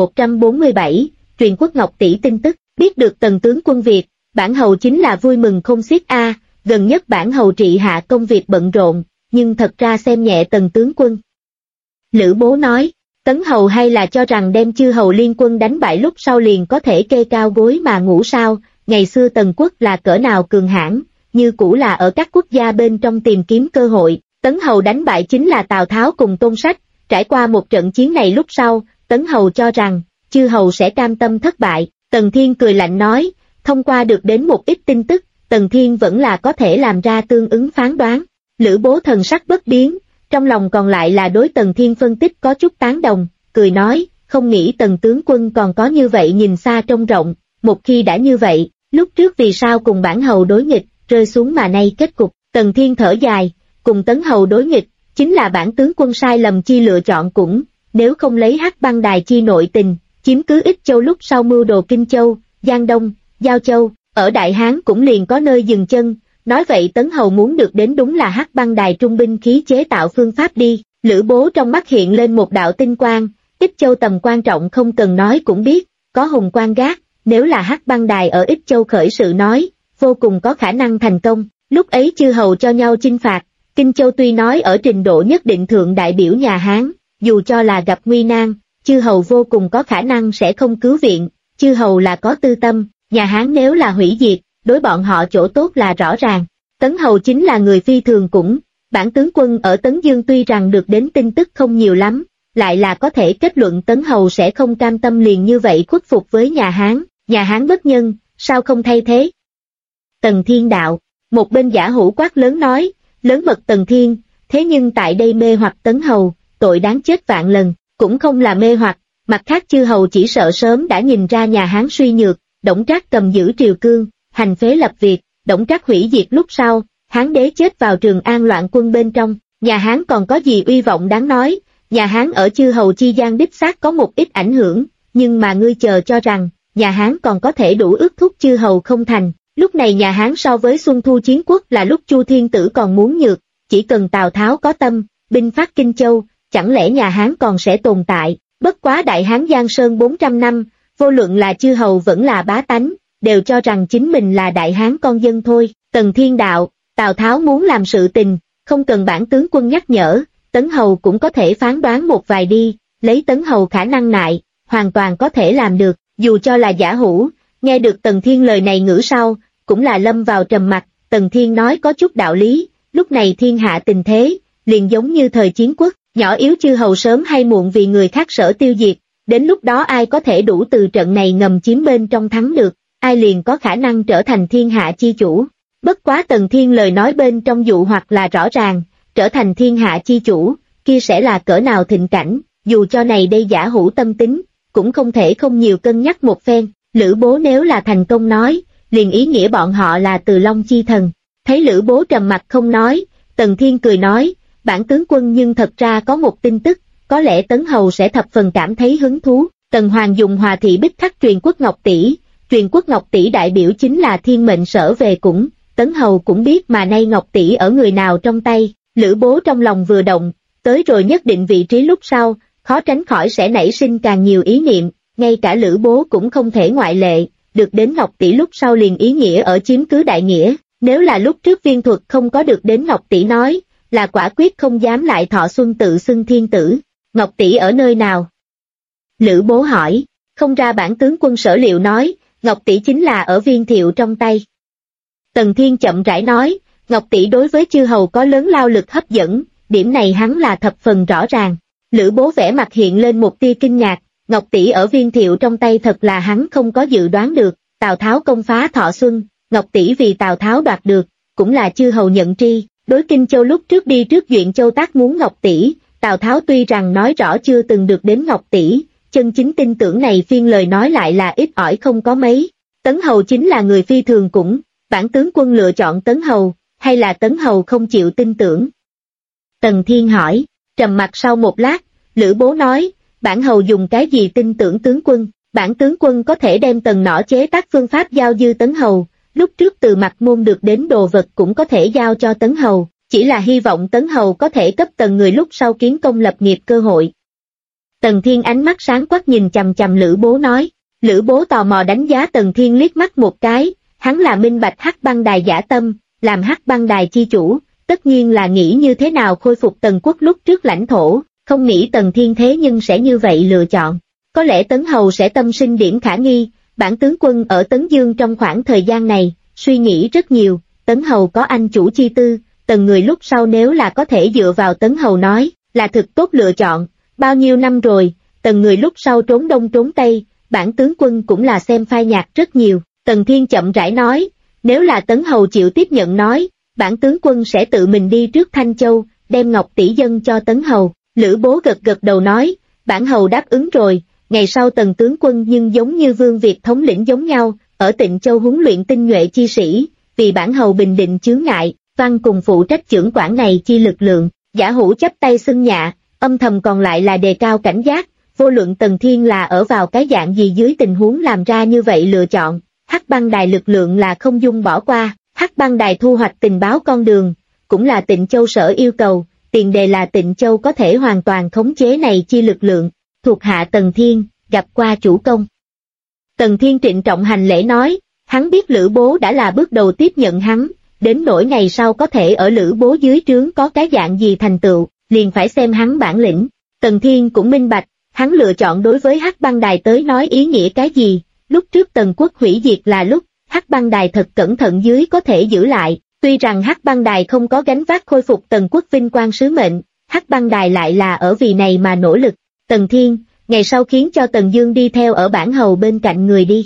Speaker 1: 1147, truyền Quốc Ngọc tỷ tin tức, biết được Tần tướng quân Việt, bản hầu chính là vui mừng không xiết a. Gần nhất bản hầu trị hạ công việc bận rộn, nhưng thật ra xem nhẹ Tần tướng quân. Lữ Bố nói, Tấn Hầu hay là cho rằng đem chư hầu liên quân đánh bại lúc sau liền có thể kê cao gối mà ngủ sao? Ngày xưa Tần quốc là cỡ nào cường hãn, như cũ là ở các quốc gia bên trong tìm kiếm cơ hội. Tấn Hầu đánh bại chính là Tào Tháo cùng Tôn Sách, trải qua một trận chiến này lúc sau, Tấn Hầu cho rằng chư hầu sẽ cam tâm thất bại. Tần Thiên cười lạnh nói, thông qua được đến một ít tin tức, Tần Thiên vẫn là có thể làm ra tương ứng phán đoán. Lữ Bố thần sắc bất biến, trong lòng còn lại là đối Tần Thiên phân tích có chút tán đồng, cười nói, không nghĩ Tần tướng quân còn có như vậy nhìn xa trông rộng, một khi đã như vậy, lúc trước vì sao cùng bản hầu đối nghịch, rơi xuống mà nay kết cục. Tần Thiên thở dài, cùng Tấn hầu đối nghịch, chính là bản tướng quân sai lầm chi lựa chọn cũng, nếu không lấy Hắc Băng Đài chi nội tình, chiếm cứ Ích Châu lúc sau mưu đồ Kinh Châu, Giang Đông, Giao Châu, ở Đại Hán cũng liền có nơi dừng chân, nói vậy Tấn hầu muốn được đến đúng là Hắc Băng Đài trung binh khí chế tạo phương pháp đi. Lữ Bố trong mắt hiện lên một đạo tinh quang, Ích Châu tầm quan trọng không cần nói cũng biết, có hùng quan gác, nếu là Hắc Băng Đài ở Ích Châu khởi sự nói, vô cùng có khả năng thành công. Lúc ấy chư hầu cho nhau chinh phạt, Kinh Châu tuy nói ở trình độ nhất định thượng đại biểu nhà Hán, dù cho là gặp nguy nan, chư hầu vô cùng có khả năng sẽ không cứu viện, chư hầu là có tư tâm, nhà Hán nếu là hủy diệt, đối bọn họ chỗ tốt là rõ ràng. Tấn hầu chính là người phi thường cũng, bản tướng quân ở Tấn Dương tuy rằng được đến tin tức không nhiều lắm, lại là có thể kết luận Tấn hầu sẽ không cam tâm liền như vậy khuất phục với nhà Hán bất nhân, sao không thay thế? Tần Thiên đạo, một bên giả hủ quát lớn nói, lớn mật Tần Thiên, thế nhưng tại đây mê hoặc Tấn hầu, tội đáng chết vạn lần, cũng không là mê hoặc, mặt khác chư hầu chỉ sợ sớm đã nhìn ra nhà Hán suy nhược, Đổng Trác cầm giữ triều cương, hành phế lập việc, Đổng Trác hủy diệt lúc sau, Hán đế chết vào Trường An loạn quân bên trong, nhà Hán còn có gì uy vọng đáng nói, nhà Hán ở chư hầu chi gian đích xác có một ít ảnh hưởng, nhưng mà ngươi chờ cho rằng, nhà Hán còn có thể đủ ước thúc chư hầu không thành. Lúc này nhà Hán so với Xuân Thu Chiến Quốc là lúc Chu Thiên Tử còn muốn nhược, chỉ cần Tào Tháo có tâm, binh phát Kinh Châu, chẳng lẽ nhà Hán còn sẽ tồn tại, bất quá Đại Hán Giang Sơn 400 năm, vô luận là chư hầu vẫn là bá tánh, đều cho rằng chính mình là Đại Hán con dân thôi. Tần Thiên đạo, Tào Tháo muốn làm sự tình, không cần bản tướng quân nhắc nhở, Tấn hầu cũng có thể phán đoán một vài đi, lấy Tấn hầu khả năng nại, hoàn toàn có thể làm được, dù cho là giả hủ. Nghe được Tần Thiên lời này ngữ sau, cũng là lâm vào trầm mặc, Tần Thiên nói có chút đạo lý, lúc này thiên hạ tình thế, liền giống như thời chiến quốc, nhỏ yếu chư hầu sớm hay muộn vì người khác sở tiêu diệt, đến lúc đó ai có thể đủ từ trận này ngầm chiếm bên trong thắng được, ai liền có khả năng trở thành thiên hạ chi chủ. Bất quá Tần Thiên lời nói bên trong dụ hoặc là rõ ràng, trở thành thiên hạ chi chủ, kia sẽ là cỡ nào thịnh cảnh, dù cho này đây giả hủ tâm tính, cũng không thể không nhiều cân nhắc một phen. Lữ Bố nếu là thành công nói, liền ý nghĩa bọn họ là Từ Long chi thần. Thấy Lữ Bố trầm mặt không nói, Tần Thiên cười nói, bản tướng quân nhưng thật ra có một tin tức, có lẽ Tấn hầu sẽ thập phần cảm thấy hứng thú. Tần Hoàng dùng Hòa Thị Bích khắc truyền quốc Ngọc Tỷ, truyền quốc Ngọc Tỷ đại biểu chính là thiên mệnh sở về cũng, Tấn hầu cũng biết mà nay Ngọc Tỷ ở người nào trong tay. Lữ Bố trong lòng vừa động, tới rồi nhất định vị trí lúc sau, khó tránh khỏi sẽ nảy sinh càng nhiều ý niệm. Ngay cả Lữ Bố cũng không thể ngoại lệ, được đến Ngọc Tỷ lúc sau liền ý nghĩa ở chiếm cứ đại nghĩa, nếu là lúc trước Viên Thuật không có được đến Ngọc Tỷ nói, là quả quyết không dám lại thọ xuân tự xưng thiên tử. Ngọc Tỷ ở nơi nào? Lữ Bố hỏi, không ra bản tướng quân sở liệu nói, Ngọc Tỷ chính là ở Viên Thiệu trong tay. Tần Thiên chậm rãi nói, Ngọc Tỷ đối với chư hầu có lớn lao lực hấp dẫn, điểm này hắn là thập phần rõ ràng. Lữ Bố vẻ mặt hiện lên một tia kinh ngạc, Ngọc Tỷ ở Viên Thiệu trong tay thật là hắn không có dự đoán được, Tào Tháo công phá Thọ Xuân, Ngọc Tỷ vì Tào Tháo đoạt được, cũng là chư hầu nhận tri, đối Kinh Châu lúc trước đi trước Duyện Châu tác muốn Ngọc Tỷ, Tào Tháo tuy rằng nói rõ chưa từng được đến Ngọc Tỷ, chân chính tin tưởng này phiên lời nói lại là ít ỏi không có mấy. Tấn hầu chính là người phi thường cũng, bản tướng quân lựa chọn Tấn hầu, hay là Tấn hầu không chịu tin tưởng? Tần Thiên hỏi, trầm mặt sau một lát, Lữ Bố nói, bản hầu dùng cái gì tin tưởng tướng quân, bản tướng quân có thể đem Tần Nỏ chế tác phương pháp giao dư Tấn hầu, lúc trước từ Mặt Môn được đến đồ vật cũng có thể giao cho Tấn hầu, chỉ là hy vọng Tấn hầu có thể cấp Tần người lúc sau kiến công lập nghiệp cơ hội. Tần Thiên ánh mắt sáng quắc nhìn chằm chằm Lữ Bố nói, Lữ Bố tò mò đánh giá Tần Thiên liếc mắt một cái, hắn là minh bạch Hắc Băng Đài giả tâm, làm Hắc Băng Đài chi chủ, tất nhiên là nghĩ như thế nào khôi phục Tần quốc lúc trước lãnh thổ, không nghĩ Tần Thiên thế nhưng sẽ như vậy lựa chọn. Có lẽ Tấn hầu sẽ tâm sinh điểm khả nghi, bản tướng quân ở Tấn Dương trong khoảng thời gian này, suy nghĩ rất nhiều, Tấn hầu có anh chủ chi tư, Tần người lúc sau nếu là có thể dựa vào Tấn hầu nói, là thực tốt lựa chọn, bao nhiêu năm rồi, Tần người lúc sau trốn đông trốn tây, bản tướng quân cũng là xem phai nhạt rất nhiều. Tần Thiên chậm rãi nói, nếu là Tấn Hầu chịu tiếp nhận nói, bản tướng quân sẽ tự mình đi trước Thanh Châu, đem ngọc tỷ dân cho Tấn Hầu. Lữ Bố gật gật đầu nói, bản hầu đáp ứng rồi, ngày sau Tần tướng quân nhưng giống như Vương Việt thống lĩnh giống nhau, ở Tịnh Châu huấn luyện tinh nhuệ chi sĩ, vì bản hầu bình định chướng ngại, văn cùng phụ trách chưởng quản này chi lực lượng. Giả Hữu chắp tay xưng nhạ, âm thầm còn lại là đề cao cảnh giác, vô luận Tần Thiên là ở vào cái dạng gì dưới tình huống làm ra như vậy lựa chọn, Hắc Băng Đài lực lượng là không dung bỏ qua. Hắc Băng Đài thu hoạch tình báo con đường, cũng là Tịnh Châu sở yêu cầu, tiền đề là Tịnh Châu có thể hoàn toàn khống chế này chi lực lượng. Thuộc hạ Tần Thiên, gặp qua chủ công. Tần Thiên trịnh trọng hành lễ nói, hắn biết Lữ Bố đã là bước đầu tiếp nhận hắn, đến nỗi ngày sau có thể ở Lữ Bố dưới trướng có cái dạng gì thành tựu, liền phải xem hắn bản lĩnh. Tần Thiên cũng minh bạch, hắn lựa chọn đối với Hắc Băng Đài tới nói ý nghĩa cái gì, lúc trước Tần Quốc hủy diệt là lúc, Hắc Băng Đài thật cẩn thận dưới có thể giữ lại, tuy rằng Hắc Băng Đài không có gánh vác khôi phục Tần Quốc vinh quang sứ mệnh, Hắc Băng Đài lại là ở vì này mà nỗ lực. Tần Thiên, ngày sau khiến cho Tần Dương đi theo ở bản hầu bên cạnh người đi.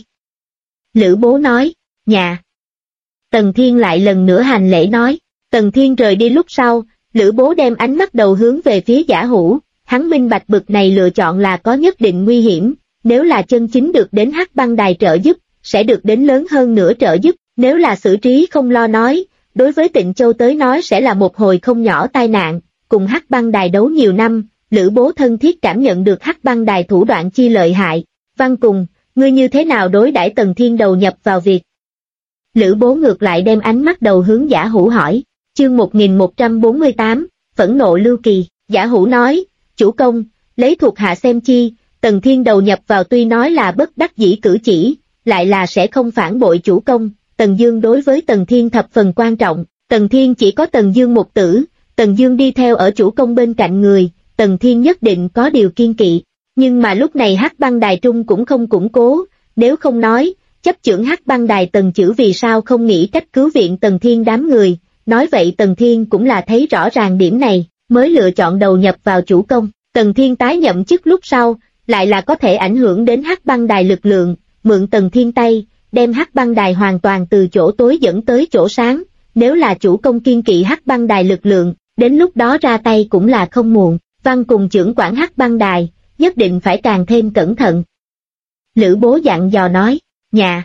Speaker 1: Lữ Bố nói, dạ. Tần Thiên lại lần nữa hành lễ nói, Tần Thiên rời đi lúc sau, Lữ Bố đem ánh mắt đầu hướng về phía Giả Hữu, hắn minh bạch bực này lựa chọn là có nhất định nguy hiểm, nếu là chân chính được đến Hắc Băng Đài trợ giúp, sẽ được đến lớn hơn nữa trợ giúp, nếu là xử trí không lo nói, đối với Tịnh Châu tới nói sẽ là một hồi không nhỏ tai nạn. Cùng Hắc Băng Đài đấu nhiều năm, Lữ Bố thân thiết cảm nhận được Hắc Băng Đài thủ đoạn chi lợi hại. Văn Cùng, ngươi như thế nào đối đãi Tần Thiên đầu nhập vào việc? Lữ Bố ngược lại đem ánh mắt đầu hướng Giả Hữu hỏi. Chương 1148, phẫn nộ Lưu Kỳ. Giả Hữu nói, chủ công, lấy thuộc hạ xem chi, Tần Thiên đầu nhập vào tuy nói là bất đắc dĩ cử chỉ, lại là sẽ không phản bội chủ công. Tần Dương đối với Tần Thiên thập phần quan trọng, Tần Thiên chỉ có Tần Dương một tử, Tần Dương đi theo ở chủ công bên cạnh người, Tần Thiên nhất định có điều kiên kỵ. Nhưng mà lúc này Hắc Băng Đài Trung cũng không củng cố, nếu không nói, chấp chưởng Hắc Băng Đài Tần Chữ vì sao không nghĩ cách cứu viện Tần Thiên đám người, nói vậy Tần Thiên cũng là thấy rõ ràng điểm này, mới lựa chọn đầu nhập vào chủ công. Tần Thiên tái nhậm chức lúc sau, lại là có thể ảnh hưởng đến Hắc Băng Đài lực lượng, mượn Tần Thiên tay, đem Hắc Băng Đài hoàn toàn từ chỗ tối dẫn tới chỗ sáng, nếu là chủ công kiên kỵ Hắc Băng Đài lực lượng, đến lúc đó ra tay cũng là không muộn. Văn cùng trưởng quản Hắc Băng Đài, nhất định phải càng thêm cẩn thận. Lữ Bố dặn dò nói, nhà.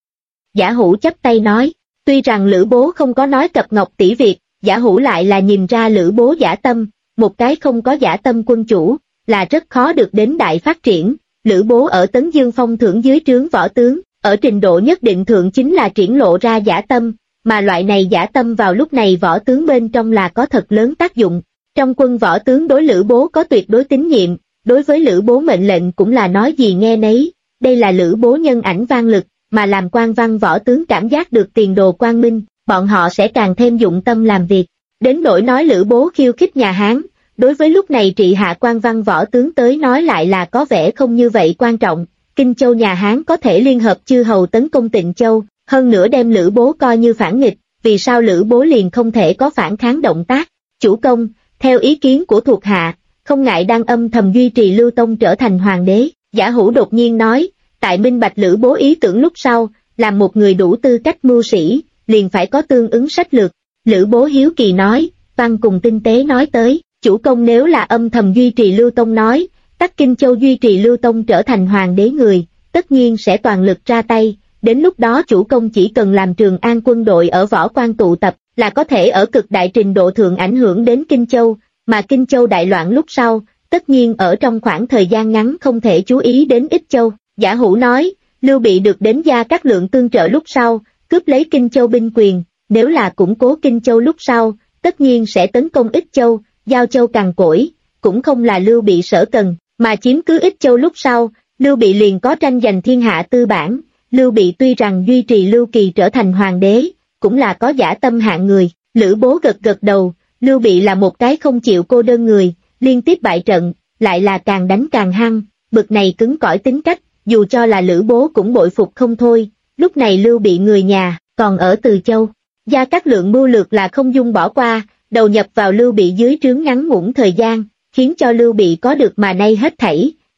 Speaker 1: Giả Hữu chắp tay nói, tuy rằng Lữ Bố không có nói cập Ngọc tỷ việc, Giả Hữu lại là nhìn ra Lữ Bố giả tâm, một cái không có giả tâm quân chủ, là rất khó được đến đại phát triển. Lữ Bố ở Tấn Dương Phong thưởng dưới trướng võ tướng, ở trình độ nhất định thượng chính là triển lộ ra giả tâm, mà loại này giả tâm vào lúc này võ tướng bên trong là có thật lớn tác dụng. Trong quân võ tướng đối Lữ Bố có tuyệt đối tín nhiệm, đối với Lữ Bố mệnh lệnh cũng là nói gì nghe nấy, đây là Lữ Bố nhân ảnh vang lực, mà làm quan văn võ tướng cảm giác được tiền đồ quang minh, bọn họ sẽ càng thêm dụng tâm làm việc. Đến nỗi nói Lữ Bố khiêu khích nhà Hán, đối với lúc này trị hạ quan văn võ tướng tới nói lại là có vẻ không như vậy quan trọng. Kinh Châu nhà Hán có thể liên hợp chư hầu tấn công Tịnh Châu, hơn nữa đem Lữ Bố coi như phản nghịch, vì sao Lữ Bố liền không thể có phản kháng động tác? Chủ công, theo ý kiến của thuộc hạ, không ngại đang âm thầm duy trì Lưu Tông trở thành hoàng đế. Giả Hữu đột nhiên nói, tại minh bạch Lữ Bố ý tưởng lúc sau, làm một người đủ tư cách mưu sĩ, liền phải có tương ứng sách lược. Lữ Bố hiếu kỳ nói, Văn cùng tinh tế nói tới, chủ công nếu là âm thầm duy trì Lưu Tông nói, Tắc Kinh Châu duy trì Lưu Tông trở thành hoàng đế người, tất nhiên sẽ toàn lực ra tay, đến lúc đó chủ công chỉ cần làm Trường An quân đội ở võ quan tụ tập, là có thể ở cực đại trình độ thượng ảnh hưởng đến Kinh Châu, mà Kinh Châu đại loạn lúc sau, tất nhiên ở trong khoảng thời gian ngắn không thể chú ý đến Ích Châu. Giả Hữu nói, Lưu Bị được đến Gia Cát Lượng tương trợ lúc sau, cướp lấy Kinh Châu binh quyền, nếu là củng cố Kinh Châu lúc sau, tất nhiên sẽ tấn công Ích Châu, Giao Châu cằn cỗi, cũng không là Lưu Bị sở cần, mà chiếm cứ Ích Châu lúc sau, Lưu Bị liền có tranh giành thiên hạ tư bản. Lưu Bị tuy rằng duy trì Lưu Kỳ trở thành hoàng đế, cũng là có giả tâm hạng người. Lữ Bố gật gật đầu, Lưu Bị là một cái không chịu cô đơn người, liên tiếp bại trận, lại là càng đánh càng hăng, bực này cứng cỏi tính cách, dù cho là Lữ Bố cũng bội phục không thôi. Lúc này Lưu Bị người nhà, còn ở Từ Châu, Gia Cát Lượng mưu lược là không dung bỏ qua, đầu nhập vào Lưu Bị dưới trướng ngắn ngủn thời gian, khiến cho Lưu Bị có được mà nay hết thảy,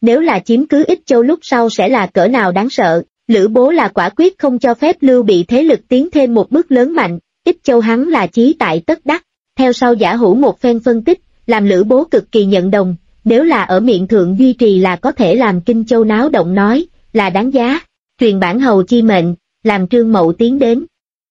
Speaker 1: nếu là chiếm cứ Ích Châu lúc sau sẽ là cỡ nào đáng sợ. Lữ Bố là quả quyết không cho phép Lưu Bị thế lực tiến thêm một bước lớn mạnh, Ích Châu hắn là chí tại tất đắc. Theo sau Giả Hữu một phen phân tích, làm Lữ Bố cực kỳ nhận đồng, nếu là ở miệng thượng duy trì là có thể làm Kinh Châu náo động nói, là đáng giá. Truyền bản hầu chi mệnh, làm Trương Mậu tiến đến.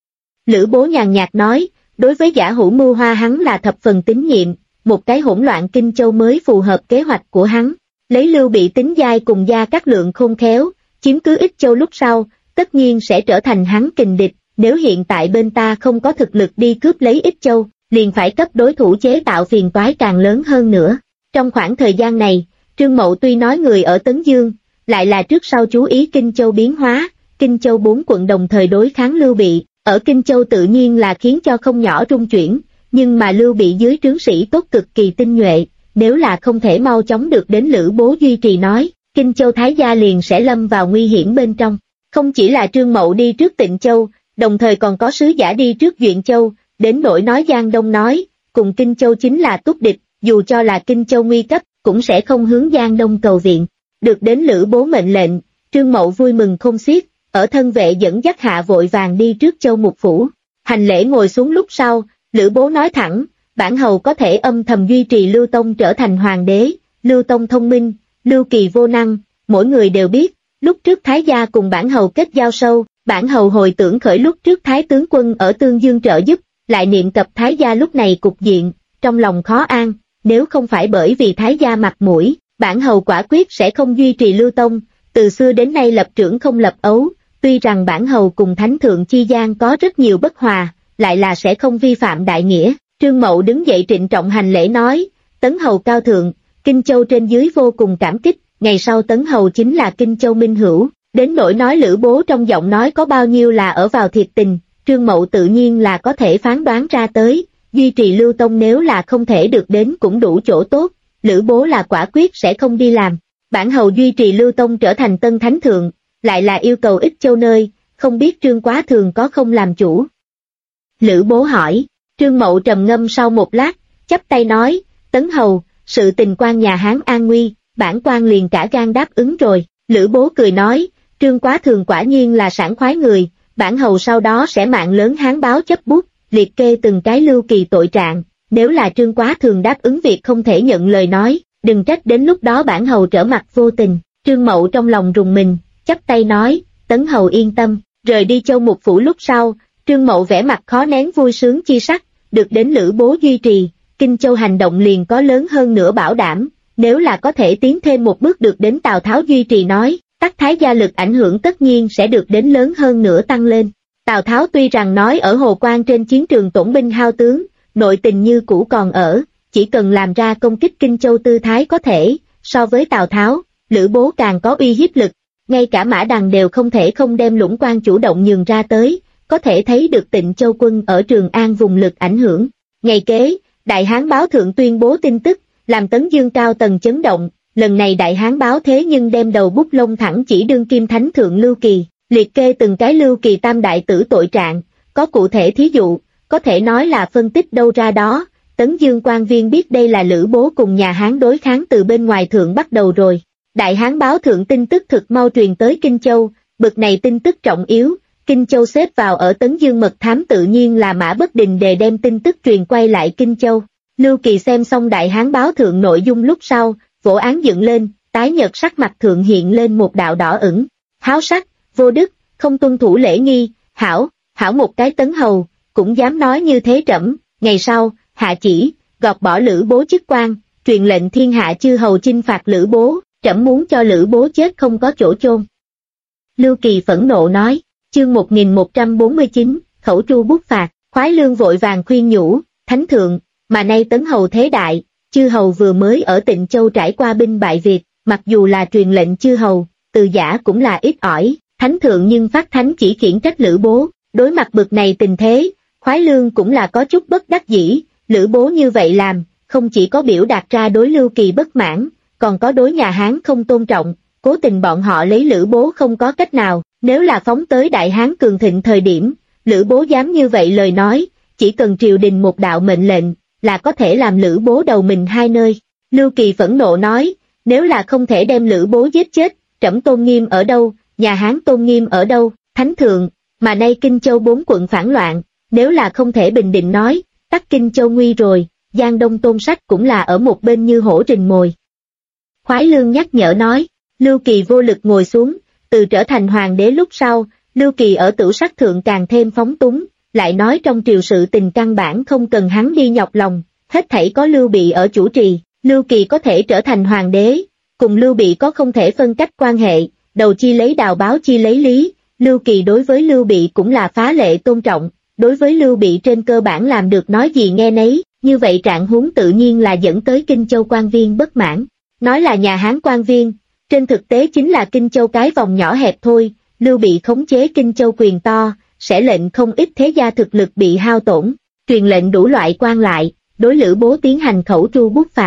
Speaker 1: Lữ Bố nhàn nhạt nói, đối với Giả Hữu mưu hoa hắn là thập phần tín nhiệm, một cái hỗn loạn Kinh Châu mới phù hợp kế hoạch của hắn. Lấy Lưu Bị tính giai cùng Gia Cát Lượng khôn khéo, chiếm cứ Ích Châu lúc sau, tất nhiên sẽ trở thành hắn kình địch, nếu hiện tại bên ta không có thực lực đi cướp lấy Ích Châu, liền phải cấp đối thủ chế tạo phiền toái càng lớn hơn nữa. Trong khoảng thời gian này, Trương Mậu tuy nói người ở Tấn Dương, lại là trước sau chú ý Kinh Châu biến hóa, Kinh Châu 4 quận đồng thời đối kháng Lưu Bị, ở Kinh Châu tự nhiên là khiến cho không nhỏ rung chuyển, nhưng mà Lưu Bị dưới trướng sĩ tốt cực kỳ tinh nhuệ, nếu là không thể mau chóng được đến Lữ Bố duy trì nói, Kinh Châu Thái gia liền sẽ lâm vào nguy hiểm bên trong. Không chỉ là Trương Mậu đi trước Tịnh Châu, đồng thời còn có sứ giả đi trước Duyện Châu, đến nỗi nói Giang Đông nói, cùng Kinh Châu chính là túc địch, dù cho là Kinh Châu nguy cấp, cũng sẽ không hướng Giang Đông cầu viện. Được đến Lữ Bố mệnh lệnh, Trương Mậu vui mừng không xiết, ở thân vệ dẫn dắt hạ vội vàng đi trước Châu Mục Phủ. Hành lễ ngồi xuống lúc sau, Lữ Bố nói thẳng, bản hầu có thể âm thầm duy trì Lưu Tông trở thành hoàng đế, Lưu Tông thông minh, Lưu Kỳ vô năng, mỗi người đều biết, lúc trước Thái gia cùng bản hầu kết giao sâu, bản hầu hồi tưởng khởi lúc trước Thái tướng quân ở Tương Dương trợ giúp, lại niệm cập Thái gia lúc này cục diện, trong lòng khó an, nếu không phải bởi vì Thái gia mặt mũi, bản hầu quả quyết sẽ không duy trì Lưu Tông, từ xưa đến nay lập trưởng không lập ấu, tuy rằng bản hầu cùng Thánh thượng chi gian có rất nhiều bất hòa, lại là sẽ không vi phạm đại nghĩa. Trương Mậu đứng dậy trịnh trọng hành lễ nói, Tấn hầu cao thượng, Kinh Châu trên dưới vô cùng cảm kích, ngày sau Tấn hầu chính là Kinh Châu minh hữu, đến nỗi nói Lữ Bố trong giọng nói có bao nhiêu là ở vào thiệt tình, Trương Mậu tự nhiên là có thể phán đoán ra tới, duy trì Lưu Tông nếu là không thể được đến cũng đủ chỗ tốt, Lữ Bố là quả quyết sẽ không đi làm. Bản hầu duy trì Lưu Tông trở thành tân thánh thượng, lại là yêu cầu Ích Châu nơi, không biết Trương Quá Thường có không làm chủ. Lữ Bố hỏi, Trương Mậu trầm ngâm sau một lát, chắp tay nói, Tấn hầu, sự tình quan nhà Hán an nguy, bản quan liền cả gan đáp ứng rồi. Lữ Bố cười nói, Trương Quá Thường quả nhiên là sảng khoái người, bản hầu sau đó sẽ mạng lớn Hán báo chấp bút, liệt kê từng cái Lưu Kỳ tội trạng, nếu là Trương Quá Thường đáp ứng việc không thể nhận lời nói, đừng trách đến lúc đó bản hầu trở mặt vô tình. Trương Mậu trong lòng rùng mình, chắp tay nói, Tấn hầu yên tâm. Rời đi Châu Mục Phủ lúc sau, Trương Mậu vẻ mặt khó nén vui sướng chi sắc, được đến Lữ Bố duy trì, Kinh Châu hành động liền có lớn hơn nữa bảo đảm, nếu là có thể tiến thêm một bước được đến Tào Tháo duy trì nói, Tắc Thái gia lực ảnh hưởng tất nhiên sẽ được đến lớn hơn nữa tăng lên. Tào Tháo tuy rằng nói ở Hồ Quan trên chiến trường tổn binh hao tướng, nội tình như cũ còn ở, chỉ cần làm ra công kích Kinh Châu tư thái có thể, so với Tào Tháo, Lữ Bố càng có uy hiếp lực, ngay cả Mã Đằng đều không thể không đem Lũng Quan chủ động nhường ra tới, có thể thấy được Tịnh Châu quân ở Trường An vùng lực ảnh hưởng. Ngày kế, Đại Hán báo thượng tuyên bố tin tức, làm Tấn Dương cao tầng chấn động, lần này Đại Hán báo thế nhưng đem đầu bút lông thẳng chỉ đương kim thánh thượng Lưu Kỳ, liệt kê từng cái Lưu Kỳ tam đại tử tội trạng, có cụ thể thí dụ, có thể nói là phân tích đâu ra đó. Tấn Dương quan viên biết đây là Lữ Bố cùng nhà Hán đối kháng từ bên ngoài thượng bắt đầu rồi. Đại Hán báo thượng tin tức thực mau truyền tới Kinh Châu, bực này tin tức trọng yếu, Kinh Châu xếp vào ở Tấn Dương mật thám tự nhiên là Mã Bất Đình đề đem tin tức truyền quay lại Kinh Châu. Lưu Kỳ xem xong Đại Hán báo thượng nội dung lúc sau, vỗ án dựng lên, tái nhợt sắc mặt thượng hiện lên một đạo đỏ ửng. Háo sắc, vô đức, không tuân thủ lễ nghi, hảo một cái Tấn hầu, cũng dám nói như thế trẫm. Ngày sau, hạ chỉ, gọt bỏ Lữ Bố chức quan, truyền lệnh thiên hạ chư hầu chinh phạt Lữ Bố, trẫm muốn cho Lữ Bố chết không có chỗ chôn. Lưu Kỳ phẫn nộ nói, chương 1149, khẩu tru bút phạt, Khoái Lương vội vàng khuyên nhủ, Thánh thượng, mà nay Tấn hầu thế đại, chư hầu vừa mới ở Tịnh Châu trải qua binh bại Việt, mặc dù là truyền lệnh chư hầu, từ giả cũng là ít ỏi, Thánh thượng nhưng phát thánh chỉ khiển trách Lữ Bố, đối mặt bực này tình thế, Khoái Lương cũng là có chút bất đắc dĩ, Lữ Bố như vậy làm, không chỉ có biểu đạt ra đối Lưu Kỳ bất mãn, còn có đối nhà Hán không tôn trọng, cố tình bọn họ lấy Lữ Bố không có cách nào, nếu là phóng tới Đại Hán cường thịnh thời điểm, Lữ Bố dám như vậy lời nói, chỉ cần triều đình một đạo mệnh lệnh, là có thể làm Lữ Bố đầu mình hai nơi. Lưu Kỳ phẫn nộ nói, Nếu là không thể đem Lữ Bố giết chết, trẫm tôn nghiêm ở đâu, nhà Hán tôn nghiêm ở đâu, thánh thượng, mà nay Kinh Châu 4 quận phản loạn, nếu là không thể bình định nói, tắc Kinh Châu nguy rồi, Giang Đông Tôn Sách cũng là ở một bên như hổ rình mồi. Khoái Lương nhắc nhở nói, Lưu Kỳ vô lực ngồi xuống, từ trở thành hoàng đế lúc sau, Lưu Kỳ ở Tửu Sắc thượng càng thêm phóng túng, lại nói trong triều sự tình căn bản không cần hắn đi nhọc lòng, hết thảy có Lưu Bị ở chủ trì, Lưu Kỳ có thể trở thành hoàng đế, cùng Lưu Bị có không thể phân cách quan hệ, đầu chi lấy đào báo chi lấy lý, Lưu Kỳ đối với Lưu Bị cũng là phá lệ tôn trọng, đối với Lưu Bị trên cơ bản làm được nói gì nghe nấy, như vậy trạng huống tự nhiên là dẫn tới Kinh Châu quan viên bất mãn. Nói là nhà Hán quan viên, trên thực tế chính là Kinh Châu cái vòng nhỏ hẹp thôi, Lưu Bị khống chế Kinh Châu quyền to, sẽ lệnh không ít thế gia thực lực bị hao tổn, truyền lệnh đủ loại quan lại, đối Lữ Bố tiến hành khẩu tru bút phạt.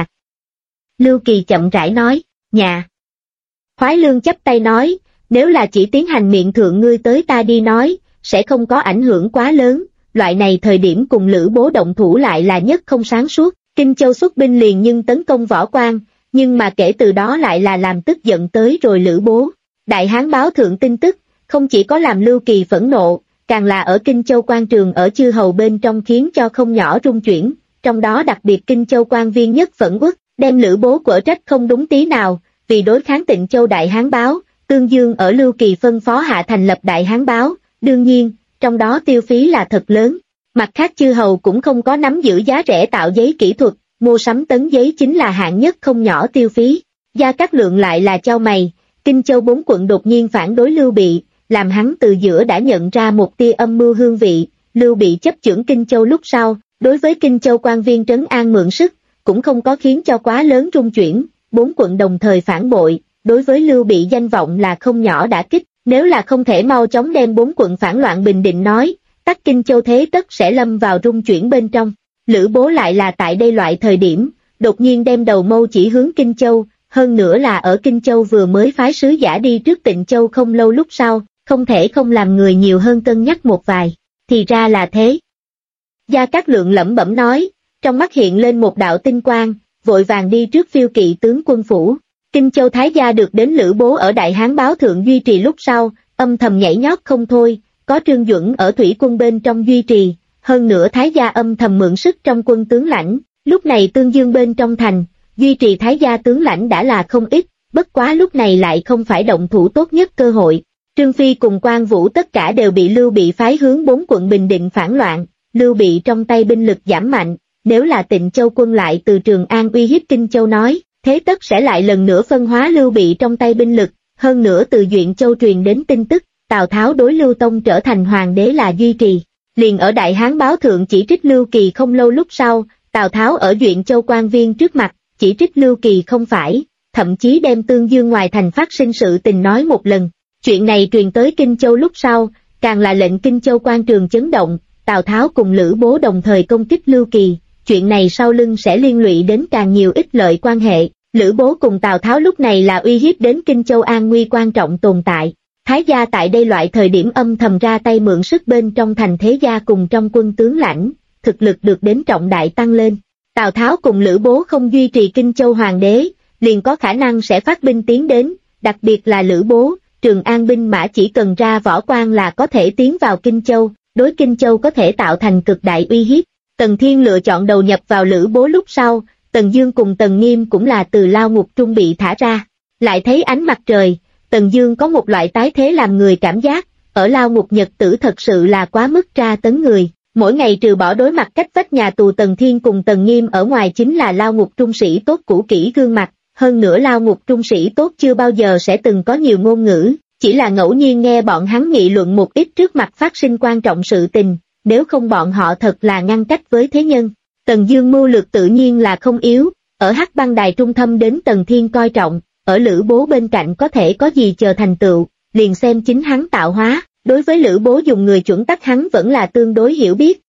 Speaker 1: Lưu Kỳ chậm rãi nói, nhà. Khoái Lương chắp tay nói, nếu là chỉ tiến hành miệng thượng ngươi tới ta đi nói, sẽ không có ảnh hưởng quá lớn, loại này thời điểm cùng Lữ Bố động thủ lại là nhất không sáng suốt, Kinh Châu xuất binh liền nhưng tấn công Võ Quan, nhưng mà kể từ đó lại là làm tức giận tới rồi Lữ Bố. Đại Hán báo thượng tin tức, không chỉ có làm Lưu Kỳ phẫn nộ, càng là ở Kinh Châu quan trường ở chư hầu bên trong khiến cho không nhỏ rung chuyển, trong đó đặc biệt Kinh Châu quan viên nhất phẫn uất, đem Lữ Bố quở trách không đúng tí nào, vì đối kháng Tịnh Châu Đại Hán báo, Tương Dương ở Lưu Kỳ phân phó hạ thành lập Đại Hán báo, đương nhiên, trong đó tiêu phí là thật lớn. Mặt khác chư hầu cũng không có nắm giữ giá rẻ tạo giấy kỹ thuật, mua sắm tấn giấy chính là hạng nhất không nhỏ tiêu phí. Gia Cát Lượng lại là chau mày, Kinh Châu 4 quận đột nhiên phản đối Lưu Bị, làm hắn từ giữa đã nhận ra một tia âm mưu hương vị. Lưu Bị chấp chưởng Kinh Châu lúc sau, đối với Kinh Châu quan viên trấn an mượn sức, cũng không có khiến cho quá lớn rung chuyển, 4 quận đồng thời phản bội, đối với Lưu Bị danh vọng là không nhỏ đả kích, nếu là không thể mau chóng đem 4 quận phản loạn bình định nói, tắc Kinh Châu thế tất sẽ lâm vào rung chuyển bên trong. Lữ Bố lại là tại đây loại thời điểm, đột nhiên đem đầu mâu chỉ hướng Kinh Châu, hơn nữa là ở Kinh Châu vừa mới phái sứ giả đi trước Tịnh Châu không lâu lúc sau, không thể không làm người nhiều hơn cân nhắc một vài, thì ra là thế. Gia Cát Lượng lẩm bẩm nói, trong mắt hiện lên một đạo tinh quang, vội vàng đi trước phiêu kỵ tướng quân phủ. Kinh Châu Thái gia được đến Lữ Bố ở Đại Hán báo thượng duy trì lúc sau, âm thầm nhảy nhót không thôi, có Trương Duẩn ở thủy quân bên trong duy trì, hơn nữa Thái gia âm thầm mượn sức trong quân tướng lãnh, lúc này Tương Dương bên trong thành, duy trì Thái gia tướng lãnh đã là không ít, bất quá lúc này lại không phải động thủ tốt nhất cơ hội. Trương Phi cùng Quan Vũ tất cả đều bị Lưu Bị phái hướng 4 quận bình định phản loạn, Lưu Bị trong tay binh lực giảm mạnh, nếu là Tịnh Châu quân lại từ Trường An uy hiếp Kinh Châu nói, thế tất sẽ lại lần nữa phân hóa Lưu Bị trong tay binh lực, hơn nữa từ Duyện Châu truyền đến tin tức, Tào Tháo đối Lưu Tông trở thành hoàng đế là duy trì. Liền ở Đại Hán báo thượng chỉ trích Lưu Kỳ không lâu lúc sau, Tào Tháo ở Duyện Châu quan viên trước mặt, chỉ trích Lưu Kỳ không phải, thậm chí đem Tương Dương ngoài thành phát sinh sự tình nói một lần. Chuyện này truyền tới Kinh Châu lúc sau, càng là lệnh Kinh Châu quan trường chấn động, Tào Tháo cùng Lữ Bố đồng thời công kích Lưu Kỳ, chuyện này sau lưng sẽ liên lụy đến càng nhiều ích lợi quan hệ. Lữ Bố cùng Tào Tháo lúc này là uy hiếp đến Kinh Châu an nguy quan trọng tồn tại. Thái gia tại đây loại thời điểm âm thầm ra tay mượn sức bên trong thành thế gia cùng trong quân tướng lãnh, thực lực được đến trọng đại tăng lên. Tào Tháo cùng Lữ Bố không duy trì Kinh Châu hoàng đế, liền có khả năng sẽ phát binh tiến đến, đặc biệt là Lữ Bố, Trường An binh mã chỉ cần ra Võ Quan là có thể tiến vào Kinh Châu, đối Kinh Châu có thể tạo thành cực đại uy hiếp. Tần Thiên lựa chọn đầu nhập vào Lữ Bố lúc sau, Tần Dương cùng Tần Nghiêm cũng là từ lao ngục trung bị thả ra, lại thấy ánh mặt trời. Tần Dương có một loại tái thế làm người cảm giác, ở lao ngục nhật tử thật sự là quá mức tra tấn người, mỗi ngày trừ bỏ đối mặt cách vách nhà tù Tần Thiên cùng Tần Nghiêm ở ngoài chính là lao ngục trung sĩ tốt cũ kỹ gương mặt, hơn nữa lao ngục trung sĩ tốt chưa bao giờ sẽ từng có nhiều ngôn ngữ, chỉ là ngẫu nhiên nghe bọn hắn nghị luận một ít trước mặt phát sinh quan trọng sự tình, nếu không bọn họ thật là ngăn cách với thế nhân. Tần Dương mưu lược tự nhiên là không yếu, ở Hắc Băng Đài trung thâm đến Tần Thiên coi trọng, ở Lữ Bố bên cạnh có thể có gì chờ thành tựu, liền xem chính hắn tạo hóa, đối với Lữ Bố dùng người chuẩn tắc hắn vẫn là tương đối hiểu biết.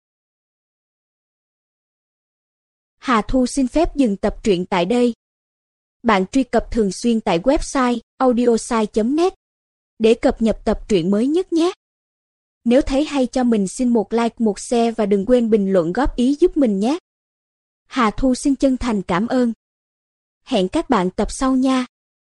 Speaker 2: Hà Thu xin phép dừng tập truyện tại đây. Bạn truy cập thường xuyên tại website audiosai.net để cập nhật tập truyện mới nhất nhé. Nếu thấy hay cho mình xin một like, một share và đừng quên bình luận góp ý giúp mình nhé. Hà Thu xin chân thành cảm ơn. Hẹn các bạn tập sau nha.